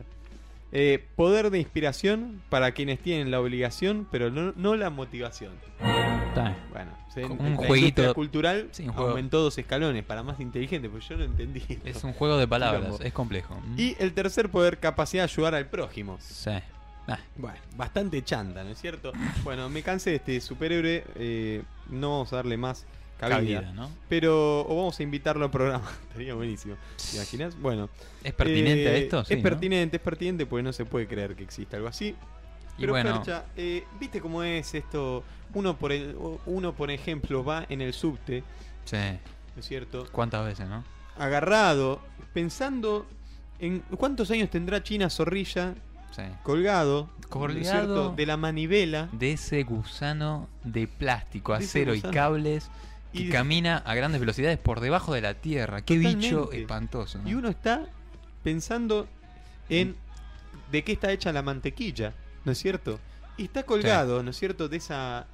Poder de inspiración para quienes tienen la obligación, pero no la motivación. Está bien. Bueno, Como en un la jueguito industria cultural Sí, un juego. aumentó 2 escalones para más inteligente, pues yo no entendí. Es un juego de palabras, Quilombo. es complejo. Y el tercer poder, capacidad de ayudar al prójimo. Sí. Ah, Bueno, bastante chanta, ¿no es cierto? Bueno, me cansé de este superhéroe, no vamos a darle más cabida, ¿no? pero o vamos a invitarlo al programa. Estaría buenísimo. ¿Te imaginas? Bueno. ¿Es pertinente a esto? Sí, es ¿no? pertinente porque no se puede creer que exista algo así. Y Pero bueno, Fercha, ¿viste cómo es esto? Uno por ejemplo va en el subte, sí. ¿no es cierto? ¿Cuántas veces, no? Agarrado, pensando en cuántos años tendrá China Zorrilla Sí. colgado, ¿no es Colgado cierto? De la manivela. de ese gusano de plástico, De ese acero y gusano. cables que Y- camina a grandes velocidades por debajo de la tierra. Qué bicho Totalmente. espantoso, ¿no? Y uno está pensando en de qué está hecha la mantequilla, ¿no es cierto? Y está colgado, ¿no es cierto? De esa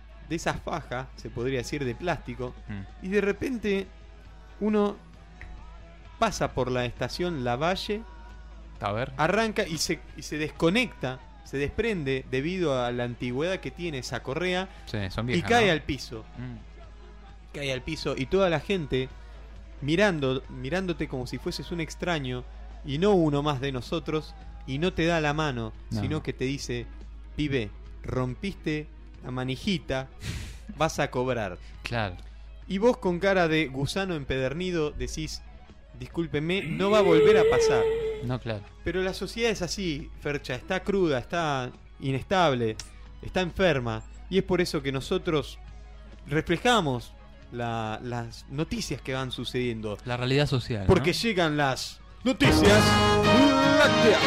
faja, se podría decir, de plástico. Mm. Y de repente uno pasa por la estación Lavalle, A ver. arranca y se desconecta, se desprende debido a la antigüedad que tiene esa correa Sí, son y viejas, cae ¿no? al piso. Mm. Cae al piso y toda la gente mirándote como si fueses un extraño y no uno más de nosotros y no te da la mano, No. sino que te dice, pibe, rompiste la manijita, vas a cobrar. Claro. Y vos con cara de gusano empedernido decís, discúlpeme, no va a volver a pasar. No, claro. Pero la sociedad es así, Fercha, está cruda, está inestable, está enferma. Y es por eso que nosotros reflejamos las noticias que van sucediendo. La realidad social. Porque ¿no? llegan las noticias lácteas.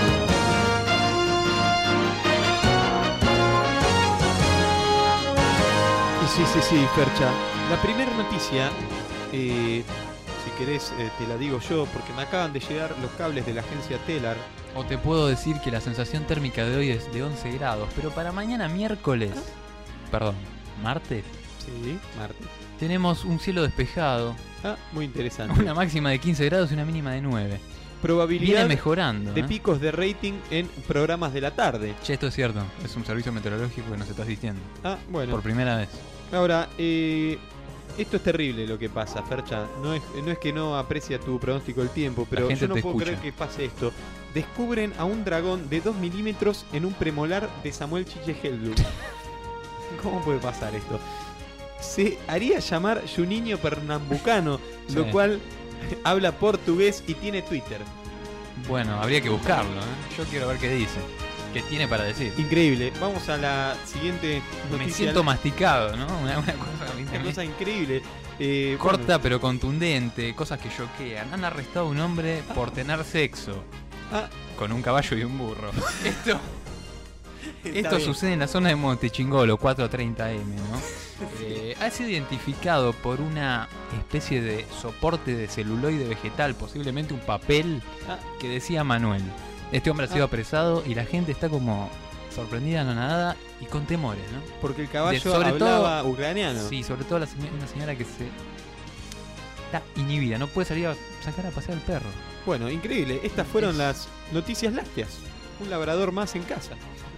Y sí, Fercha. La primera noticia, si querés te la digo yo, porque me acaban de llegar los cables de la agencia Telar. O te puedo decir que la sensación térmica de hoy es de 11 grados, pero para mañana miércoles, perdón, martes, Sí, martes. tenemos un cielo despejado, Ah, muy interesante. una máxima de 15 grados y una mínima de 9. Probabilidad Viene mejorando. de ¿eh? picos de rating en programas de la tarde. Che, esto es cierto, es un servicio meteorológico que nos está asistiendo. Ah, bueno. Por primera vez. Ahora, esto es terrible lo que pasa, Fercha. No es que no aprecia tu pronóstico del tiempo, pero gente yo no te puedo escucha. creer que pase esto. Descubren a un dragón de 2 milímetros en un premolar de Samuel Chiche Hellblum. ¿Cómo puede pasar esto? Se haría llamar Juninho Pernambucano, lo Sí. cual habla portugués y tiene Twitter. Bueno, habría que buscarlo, ¿eh? Yo quiero ver qué dice. ¿Qué tiene para decir? Increíble. Vamos a la siguiente Me noticia. siento masticado, ¿no? Una cosa, Una cosa increíble. corta Bueno, pero contundente, cosas que choquean. Han arrestado a un hombre por tener sexo ah, con un caballo y un burro. Esto está bien. sucede en la zona de Montechingolo, 430M, ¿no? Ha sido identificado por una especie de soporte de celuloide vegetal, posiblemente un papel, Ah. que decía Manuel. Este hombre ha sido apresado y la gente está como sorprendida, anonadada y con temores, ¿no? Porque el caballo sobre hablaba ucraniano. Sí, sobre todo una señora que está inhibida, no puede salir a sacar a pasear al perro. Bueno, increíble. Estas fueron las noticias lácteas. Un labrador más en casa.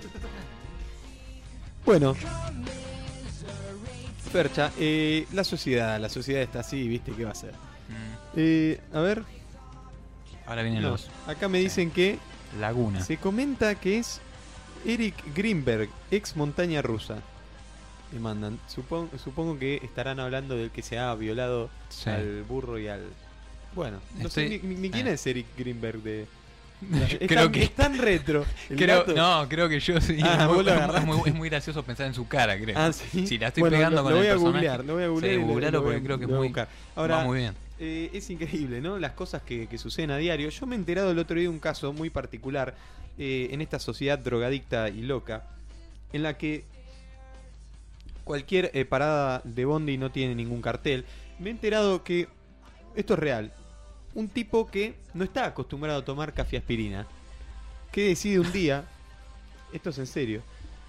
Bueno. Fercha, la sociedad está así, ¿viste? ¿Qué va a hacer? A ver. Ahora vienen No, los acá me dicen que Laguna. se comenta que es Eric Greenberg, ex montaña rusa. Me mandan. Supongo que estarán hablando del que se ha violado Sí. al burro y al... Bueno, no sé Estoy- ni quién es Eric Greenberg de... Creo que- es tan retro. El dato. creo que yo sí. Ah, vos lo es agarraste. es muy gracioso pensar en su cara, creo. Ah, sí. Si la estoy Bueno, pegando con lo el voy a personaje. googlear, lo voy a googlear. Sí, y lo googlealo voy a- porque creo que es lo voy a muy, buscar. Ahora, va muy bien. es increíble, ¿no? Las cosas que suceden a diario. Yo me he enterado el otro día de un caso muy particular en esta sociedad drogadicta y loca, en la que cualquier parada de bondi no tiene ningún cartel. Me he enterado que esto es real. Un tipo que no está acostumbrado a tomar cafeaspirina, que decide un día, esto es en serio,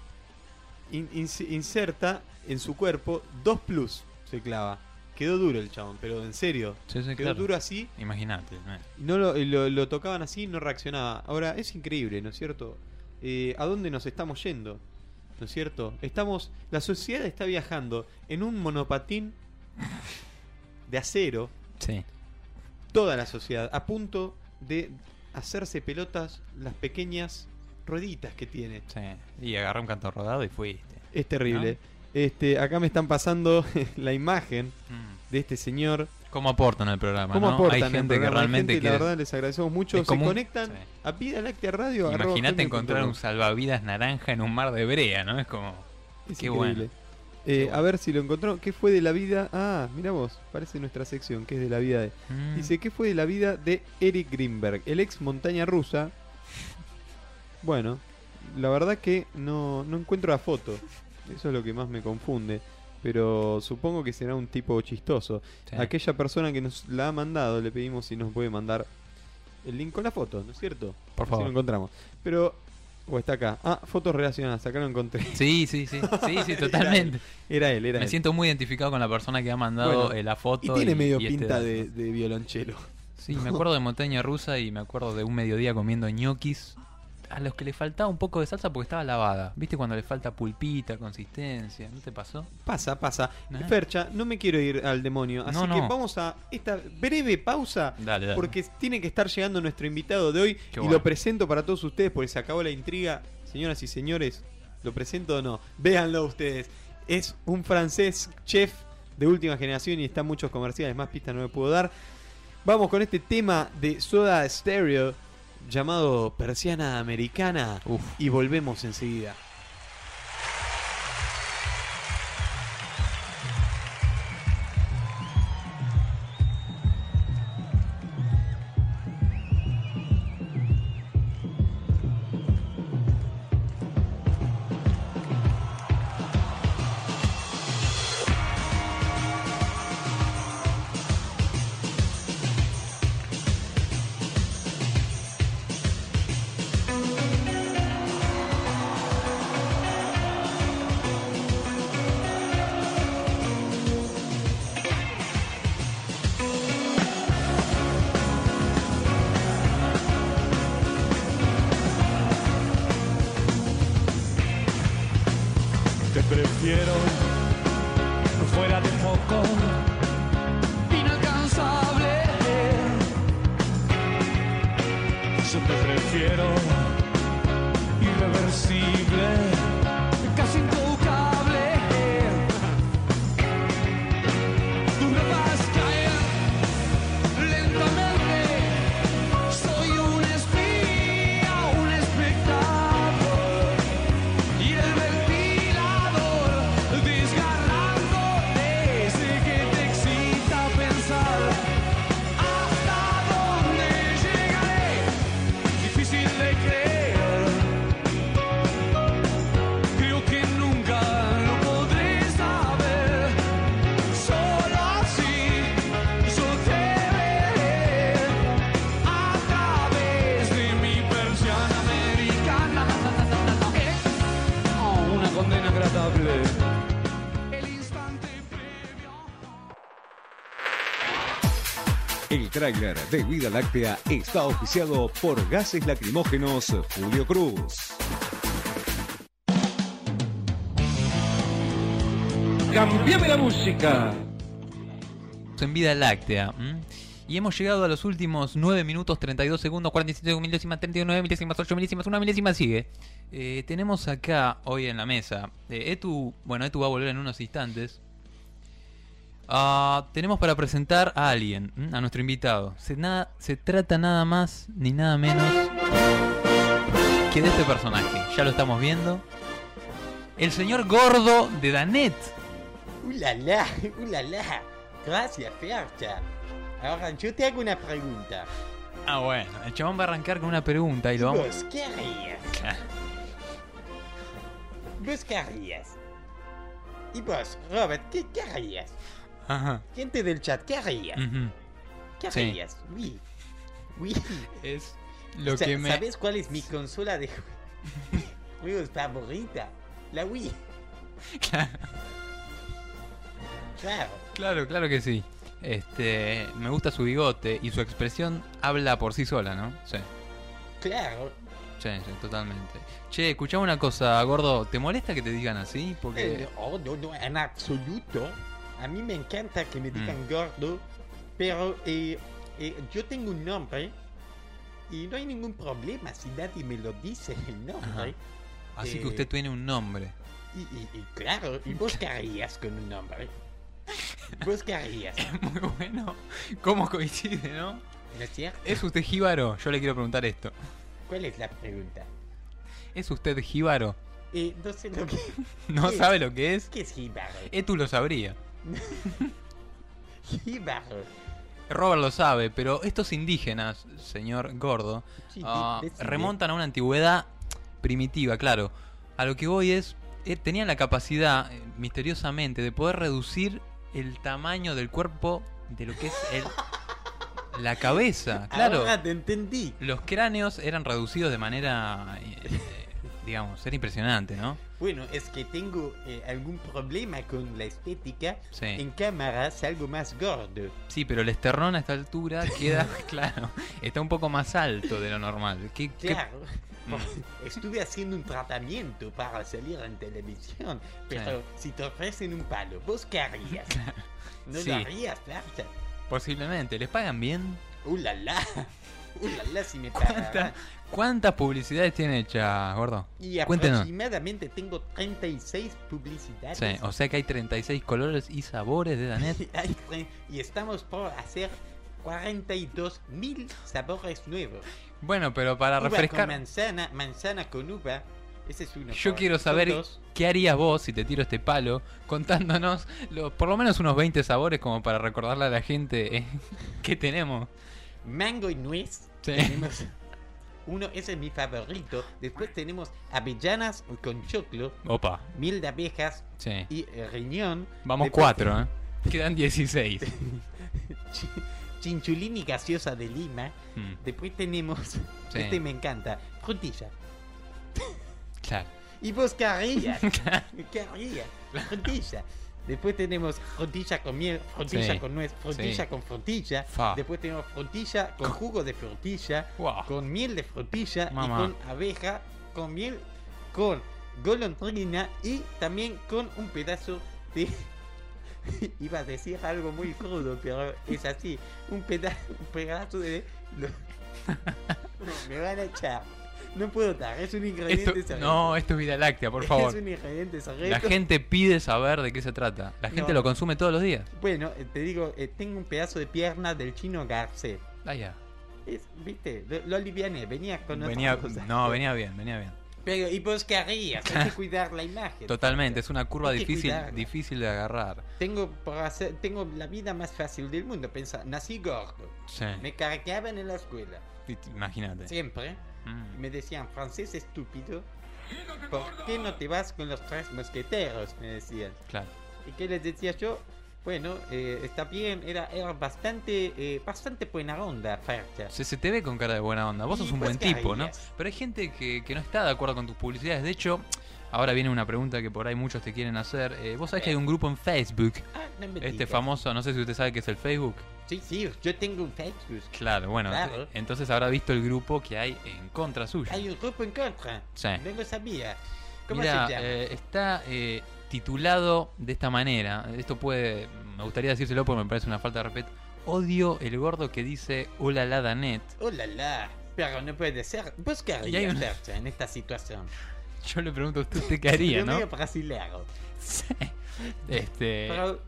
inserta en su cuerpo 2+, se clava. Quedó duro el chabón, pero en serio, quedó claro. duro así. Imagínate. No lo tocaban así, no reaccionaba. Ahora, es increíble, ¿no es cierto? ¿A dónde nos estamos yendo? ¿No es cierto? La sociedad está viajando en un monopatín de acero. Sí. Toda la sociedad, a punto de hacerse pelotas las pequeñas rueditas que tiene. Sí. Y agarré un canto rodado y fuiste. Es terrible. Acá me están pasando la imagen de este señor. ¿Cómo aportan al programa? ¿Cómo ¿no? aportan Hay gente al programa? que realmente Hay gente, quiere... la verdad, les agradecemos mucho. Es común. Se conectan Sí. a Vida Láctea Radio. Imagínate encontrar un salvavidas naranja en un mar de brea, ¿no? Es como... Es qué increíble. bueno. A ver si lo encontró. ¿Qué fue de la vida? Ah, mira vos, parece nuestra sección, que es de la vida de... Dice, ¿qué fue de la vida de Eric Greenberg, el ex montaña rusa? Bueno, la verdad que no encuentro la foto. Eso es lo que más me confunde. Pero supongo que será un tipo chistoso. Sí. Aquella persona que nos la ha mandado, le pedimos si nos puede mandar el link con la foto, ¿no es cierto? Por favor. Si lo encontramos. Pero... O está acá. Ah, fotos relacionadas. Acá lo encontré. Sí, totalmente. Era él. Me siento muy identificado con la persona que ha mandado Bueno, la foto. Y tiene medio y este pinta dato. de violonchelo. Sí, me acuerdo de montaña rusa y me acuerdo de un mediodía comiendo ñoquis a los que le faltaba un poco de salsa porque estaba lavada. ¿Viste cuando le falta pulpita, consistencia? ¿No te pasó? Pasa. ¿Eh? Fercha, no me quiero ir al demonio. Así que vamos a esta breve pausa. Dale. Porque tiene que estar llegando nuestro invitado de hoy. Qué y bueno. lo presento para todos ustedes porque se acabó la intriga. Señoras y señores, ¿lo presento o no? Véanlo ustedes. Es un francés chef de última generación y está en muchos comerciales. Más pistas no me puedo dar. Vamos con este tema de Soda Stereo llamado Persiana Americana. Y volvemos enseguida. Te prefiero fuera de foco, inalcanzable. Yo te prefiero irreversible, casi intocable. Tú me vas a caer lentamente. Soy un espía, un espectador. Y el ventilador desgarrándote. Sé que te excita pensar hasta dónde llegaré. Difícil de creer. Creo que nunca lo podré saber. Solo así yo te veré a través de mi persiana americana. Una condena agradable. El instante previo. El tráiler de Vida Láctea está auspiciado por Gases Lacrimógenos Julio Cruz. ¡Cambiame la música! En Vida Láctea. Y hemos llegado a los últimos 9 minutos, 32 segundos, 47 milésimas, 39 milésimas, 8 milésimas, 1 milésima sigue. Tenemos acá hoy en la mesa Etu va a volver en unos instantes. Tenemos para presentar a alguien, a nuestro invitado. Se trata nada más ni nada menos que de este personaje. Ya lo estamos viendo. El señor gordo de Danet. ¡Ulala! Gracias, Fercha. Ahora yo te hago una pregunta. Bueno, el chabón va a arrancar con una pregunta y lo vamos... ¿Vos qué harías? ¿Vos qué harías? Y vos, Robert, ¿qué harías? Ajá. Gente del chat, ¿qué harías? Ujú. ¿Qué Sí. harías? Wii. Es lo que me... ¿Sabes cuál es mi consola de juegos favorita? La Wii. Claro. Claro que sí. Me gusta su bigote y su expresión habla por sí sola, ¿no? Sí, Claro. sí, totalmente. Che, escuchame una cosa, gordo, ¿te molesta que te digan así? Porque... No, en absoluto. A mí me encanta que me digan Mm. gordo, pero yo tengo un nombre y no hay ningún problema si nadie me lo dice el nombre. Así que usted tiene un nombre. Y claro, ¿y vos qué harías con un nombre? ¿Vos qué harías? Muy bueno. ¿Cómo coincide, no? ¿No es cierto? ¿Es usted jíbaro? Yo le quiero preguntar esto. ¿Cuál es la pregunta? ¿Es usted jíbaro? No sé lo que... ¿No ¿Qué sabe es? lo que es? ¿Qué es jíbaro? Tú lo sabría. Jíbaro. Robert lo sabe, pero estos indígenas, señor gordo, Sí, decide. remontan a una antigüedad primitiva, claro. A lo que voy es, tenían la capacidad, misteriosamente, de poder reducir el tamaño del cuerpo de lo que es la cabeza, claro. Ahora te entendí. Los cráneos eran reducidos de manera, digamos, era impresionante, ¿no? Bueno, es que tengo algún problema con la estética. Sí. En cámara salgo más gordo. Sí, pero el esternón a esta altura queda, claro, está un poco más alto de lo normal. Claro. Estuve haciendo un tratamiento para salir en televisión. Pero si te ofrecen un palo, ¿vos qué harías? ¿No Sí. lo harías, Flarcha? Posiblemente. ¿Les pagan bien? La! La, si me pagan. ¿Cuántas publicidades tiene hechas, gordo? Y Cuéntenos. aproximadamente tengo 36 publicidades. Sí, o sea que hay 36 colores y sabores de Danet. Y estamos por hacer 42.000 sabores nuevos. Bueno, pero para Uva refrescar... con manzana con uva. Ese es uno. Yo quiero saber Dos. qué harías vos si te tiro este palo, contándonos por lo menos unos 20 sabores como para recordarle a la gente qué tenemos. Mango y nuez. Sí. Tenemos uno, ese es mi favorito. Después tenemos avellanas con choclo, Opa. miel de abejas Sí. y riñón. Vamos Después 4, ¿eh? Quedan 16. Chinchulín y gaseosa de Lima. Mm. Después tenemos, Sí. este me encanta, frutilla. Claro. ¿Y vos qué harías? ¿Qué harías? Frutilla. Después tenemos frutilla con miel, frutilla Sí. con nuez, frutilla Sí. con frutilla. Fa. Después tenemos frutilla con jugo de frutilla, Wow. con miel de frutilla Mamá. y con abeja, con miel, con golondrina y también con un pedazo de... Iba a decir algo muy crudo, pero es así. Un pedazo de... No, me van a echar. No puedo dar, es un ingrediente secreto. No, esto es Vida Láctea, por favor. Es un ingrediente secreto. La gente pide saber de qué se trata. La gente No. lo consume todos los días. Bueno, te digo, tengo un pedazo de pierna del chino Garcés. Vaya. ¿Viste? Lo aliviané, venía con Venía, otra cosa. no, venía bien, venía bien. Pero, ¿y vos qué harías? Hay que cuidar la imagen. Totalmente, es una curva Hay que difícil, cuidarla. difícil de agarrar. Tengo la vida más fácil del mundo. Pensa, nací gordo. Sí. Me cargaban en la escuela. Imagínate. Siempre. Mm. Me decían, francés estúpido, ¿por qué no te vas con los tres mosqueteros? Me decían. Claro. ¿Y qué les decía yo? Bueno, está bien, era bastante buena onda, Fercha. Se te ve con cara de buena onda. Vos ¿Y sos un vos buen qué tipo, ¿no? harías? Pero hay gente que no está de acuerdo con tus publicidades. De hecho, ahora viene una pregunta que por ahí muchos te quieren hacer. Vos sabés que hay un grupo en Facebook. No me Este digas. famoso, no sé si usted sabe qué es el Facebook. Sí, yo tengo un Facebook. Claro, bueno. Claro. Entonces habrá visto el grupo que hay en contra suyo. Hay un grupo en contra. Sí. No lo sabía. ¿Cómo Mira, se llama? está titulado de esta manera. Esto me gustaría decírselo porque me parece una falta de respeto. Odio el gordo que dice hola la Danet. La. Pero no puede ser. ¿Vos qué Y hay harías, un- Fercha, en esta situación? Yo le pregunto a usted qué haría, Yo ¿no? medio brasilero. Sí. Pero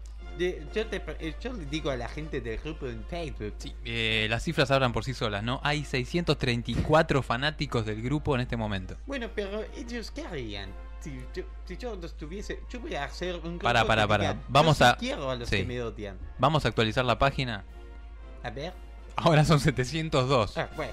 yo le digo a la gente del grupo en Facebook. Las cifras hablan por sí solas, ¿no? Hay 634 fanáticos del grupo en este momento. Bueno, pero ellos qué harían. Si yo no estuviese, yo voy a hacer un grupo Para. que diga, Vamos yo sí a... quiero a los sí. que me odian. Vamos a actualizar la página. A ver. Ahora son 702. Bueno.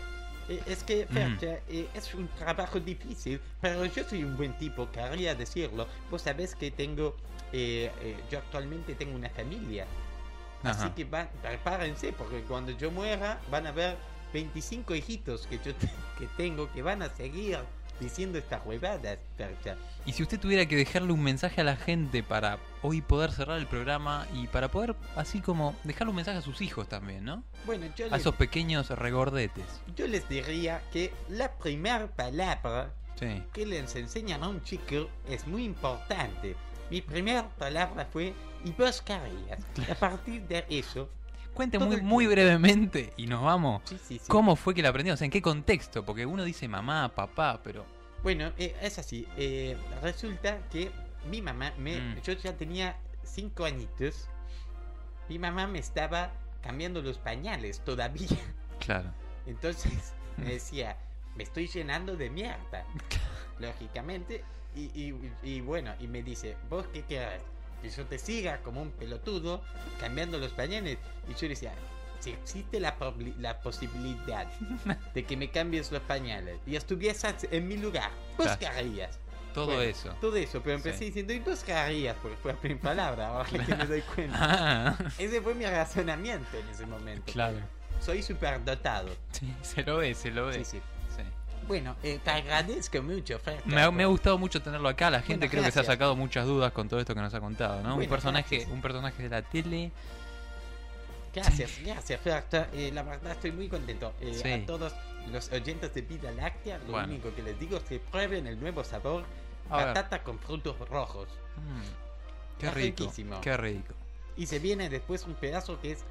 Es que, Fercha, es un trabajo difícil, pero yo soy un buen tipo, querría decirlo. Vos sabés que tengo, yo actualmente tengo una familia. Ajá. Así que prepárense, porque cuando yo muera van a haber 25 hijitos que tengo que van a seguir diciendo estas huevadas, Fercha. Y si usted tuviera que dejarle un mensaje a la gente para hoy poder cerrar el programa y para poder así como dejarle un mensaje a sus hijos también, ¿no? Bueno, A esos pequeños regordetes. yo les diría que la primera palabra Sí. que les enseñan a un chico es muy importante. Mi primera palabra fue "y vos querías". A partir de eso, Cuente todo muy, el muy tiempo. brevemente y nos vamos. Sí. ¿Cómo fue que la aprendió? O sea, ¿en qué contexto? Porque uno dice mamá, papá, pero... Bueno, es así. Resulta que mi mamá, yo ya tenía 5 añitos. Mi mamá me estaba cambiando los pañales todavía. Claro. Entonces me decía, me estoy llenando de mierda. Lógicamente. Y bueno, y me dice, ¿vos qué querés? Que yo te siga como un pelotudo cambiando los pañales. Y yo le decía, si existe la posibilidad de que me cambies los pañales y estuvieses en mi lugar, ¿vos Claro. qué harías? Todo Bueno, eso. Todo eso, pero empecé Sí. diciendo, ¿y vos qué harías? Porque fue la primera palabra, ahora que me doy cuenta. Ah, Ese fue mi razonamiento en ese momento. claro. Soy superdotado. Sí, se lo ve. Sí. Sí. Bueno, te agradezco mucho, Fer. Me ha gustado mucho tenerlo acá. La gente Bueno, creo que se ha gracias. sacado muchas dudas con todo esto que nos ha contado, ¿no? Bueno, gracias. Un personaje de la tele. Gracias, Fer. La verdad estoy muy contento. Sí. A todos los oyentes de Vida Láctea, lo Bueno. único que les digo es que prueben el nuevo sabor A ver. batata con frutos rojos. Qué Está rico. riquísimo. Qué rico. Y se viene después un pedazo que es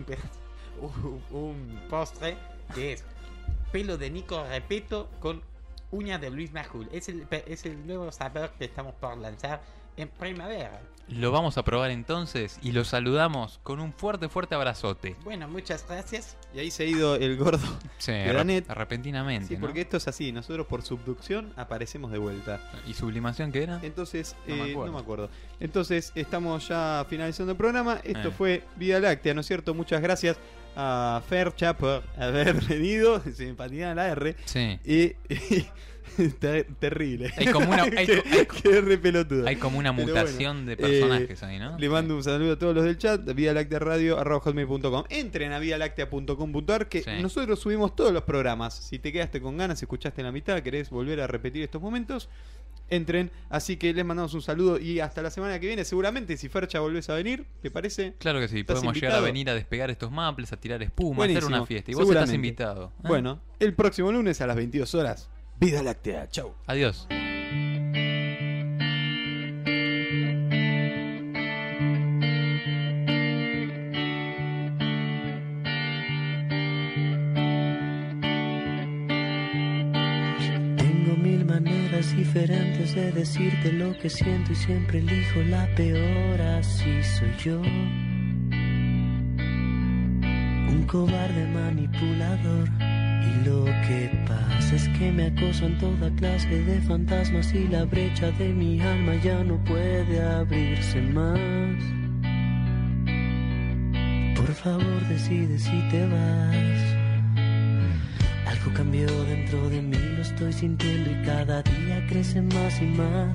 un postre que es pelo de Nico Repeto con uña de Luis Majul. Es el nuevo sabor que estamos por lanzar en primavera. Lo vamos a probar entonces y lo saludamos con un fuerte abrazote. Bueno, muchas gracias. Y ahí se ha ido el gordo Sí, de la net. repentinamente, Sí, ¿no? porque esto es así. Nosotros por subducción aparecemos de vuelta. ¿Y sublimación qué era? Entonces, No me acuerdo. Entonces, estamos ya finalizando el programa. Esto Eh. fue Vida Láctea, ¿no es cierto? Muchas gracias a Fercha por haber venido. Se me patina la R. Sí. Y terrible. Hay como una- Qué re pelotudo. Hay como una Pero mutación de personajes ahí, ¿no? Le mando un saludo a todos los del chat. vidalactearadio@hotmail.com. Entren a vidalactea.com.ar que Sí. nosotros subimos todos los programas. Si te quedaste con ganas, escuchaste la mitad, querés volver a repetir estos momentos, entren. Así que les mandamos un saludo y hasta la semana que viene. Seguramente si Fercha volvés a venir, ¿te parece? Claro que sí, ¿Estás podemos llegar a invitado? venir a despegar estos maples, a tirar espuma, a hacer Buenísimo, una fiesta. Y vos estás seguramente. invitado. ¿eh? Bueno, el próximo lunes a las 22 horas. Vida Láctea. Chau. Adiós. Tengo mil maneras diferentes de decirte lo que siento y siempre elijo la peor, así soy yo. Un cobarde manipulador. Y lo que pasa es que me acosan toda clase de fantasmas y la brecha de mi alma ya no puede abrirse más. Por favor decide si te vas. Algo cambió dentro de mí, lo estoy sintiendo y cada día crece más y más.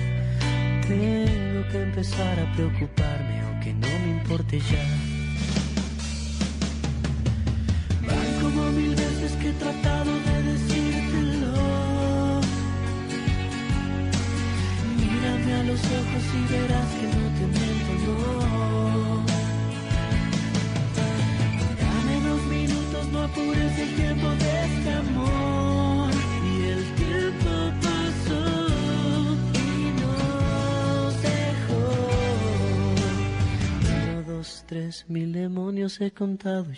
Tengo que empezar a preocuparme aunque no me importe ya. Van como mil veces que he tratado de decírtelo. Mírame a los ojos y verás que no te miento, no. Dame 2 minutos, no apures el tiempo de este amor. Y el tiempo pasó y nos dejó. 1, 2, 3, 1000 demonios he contado.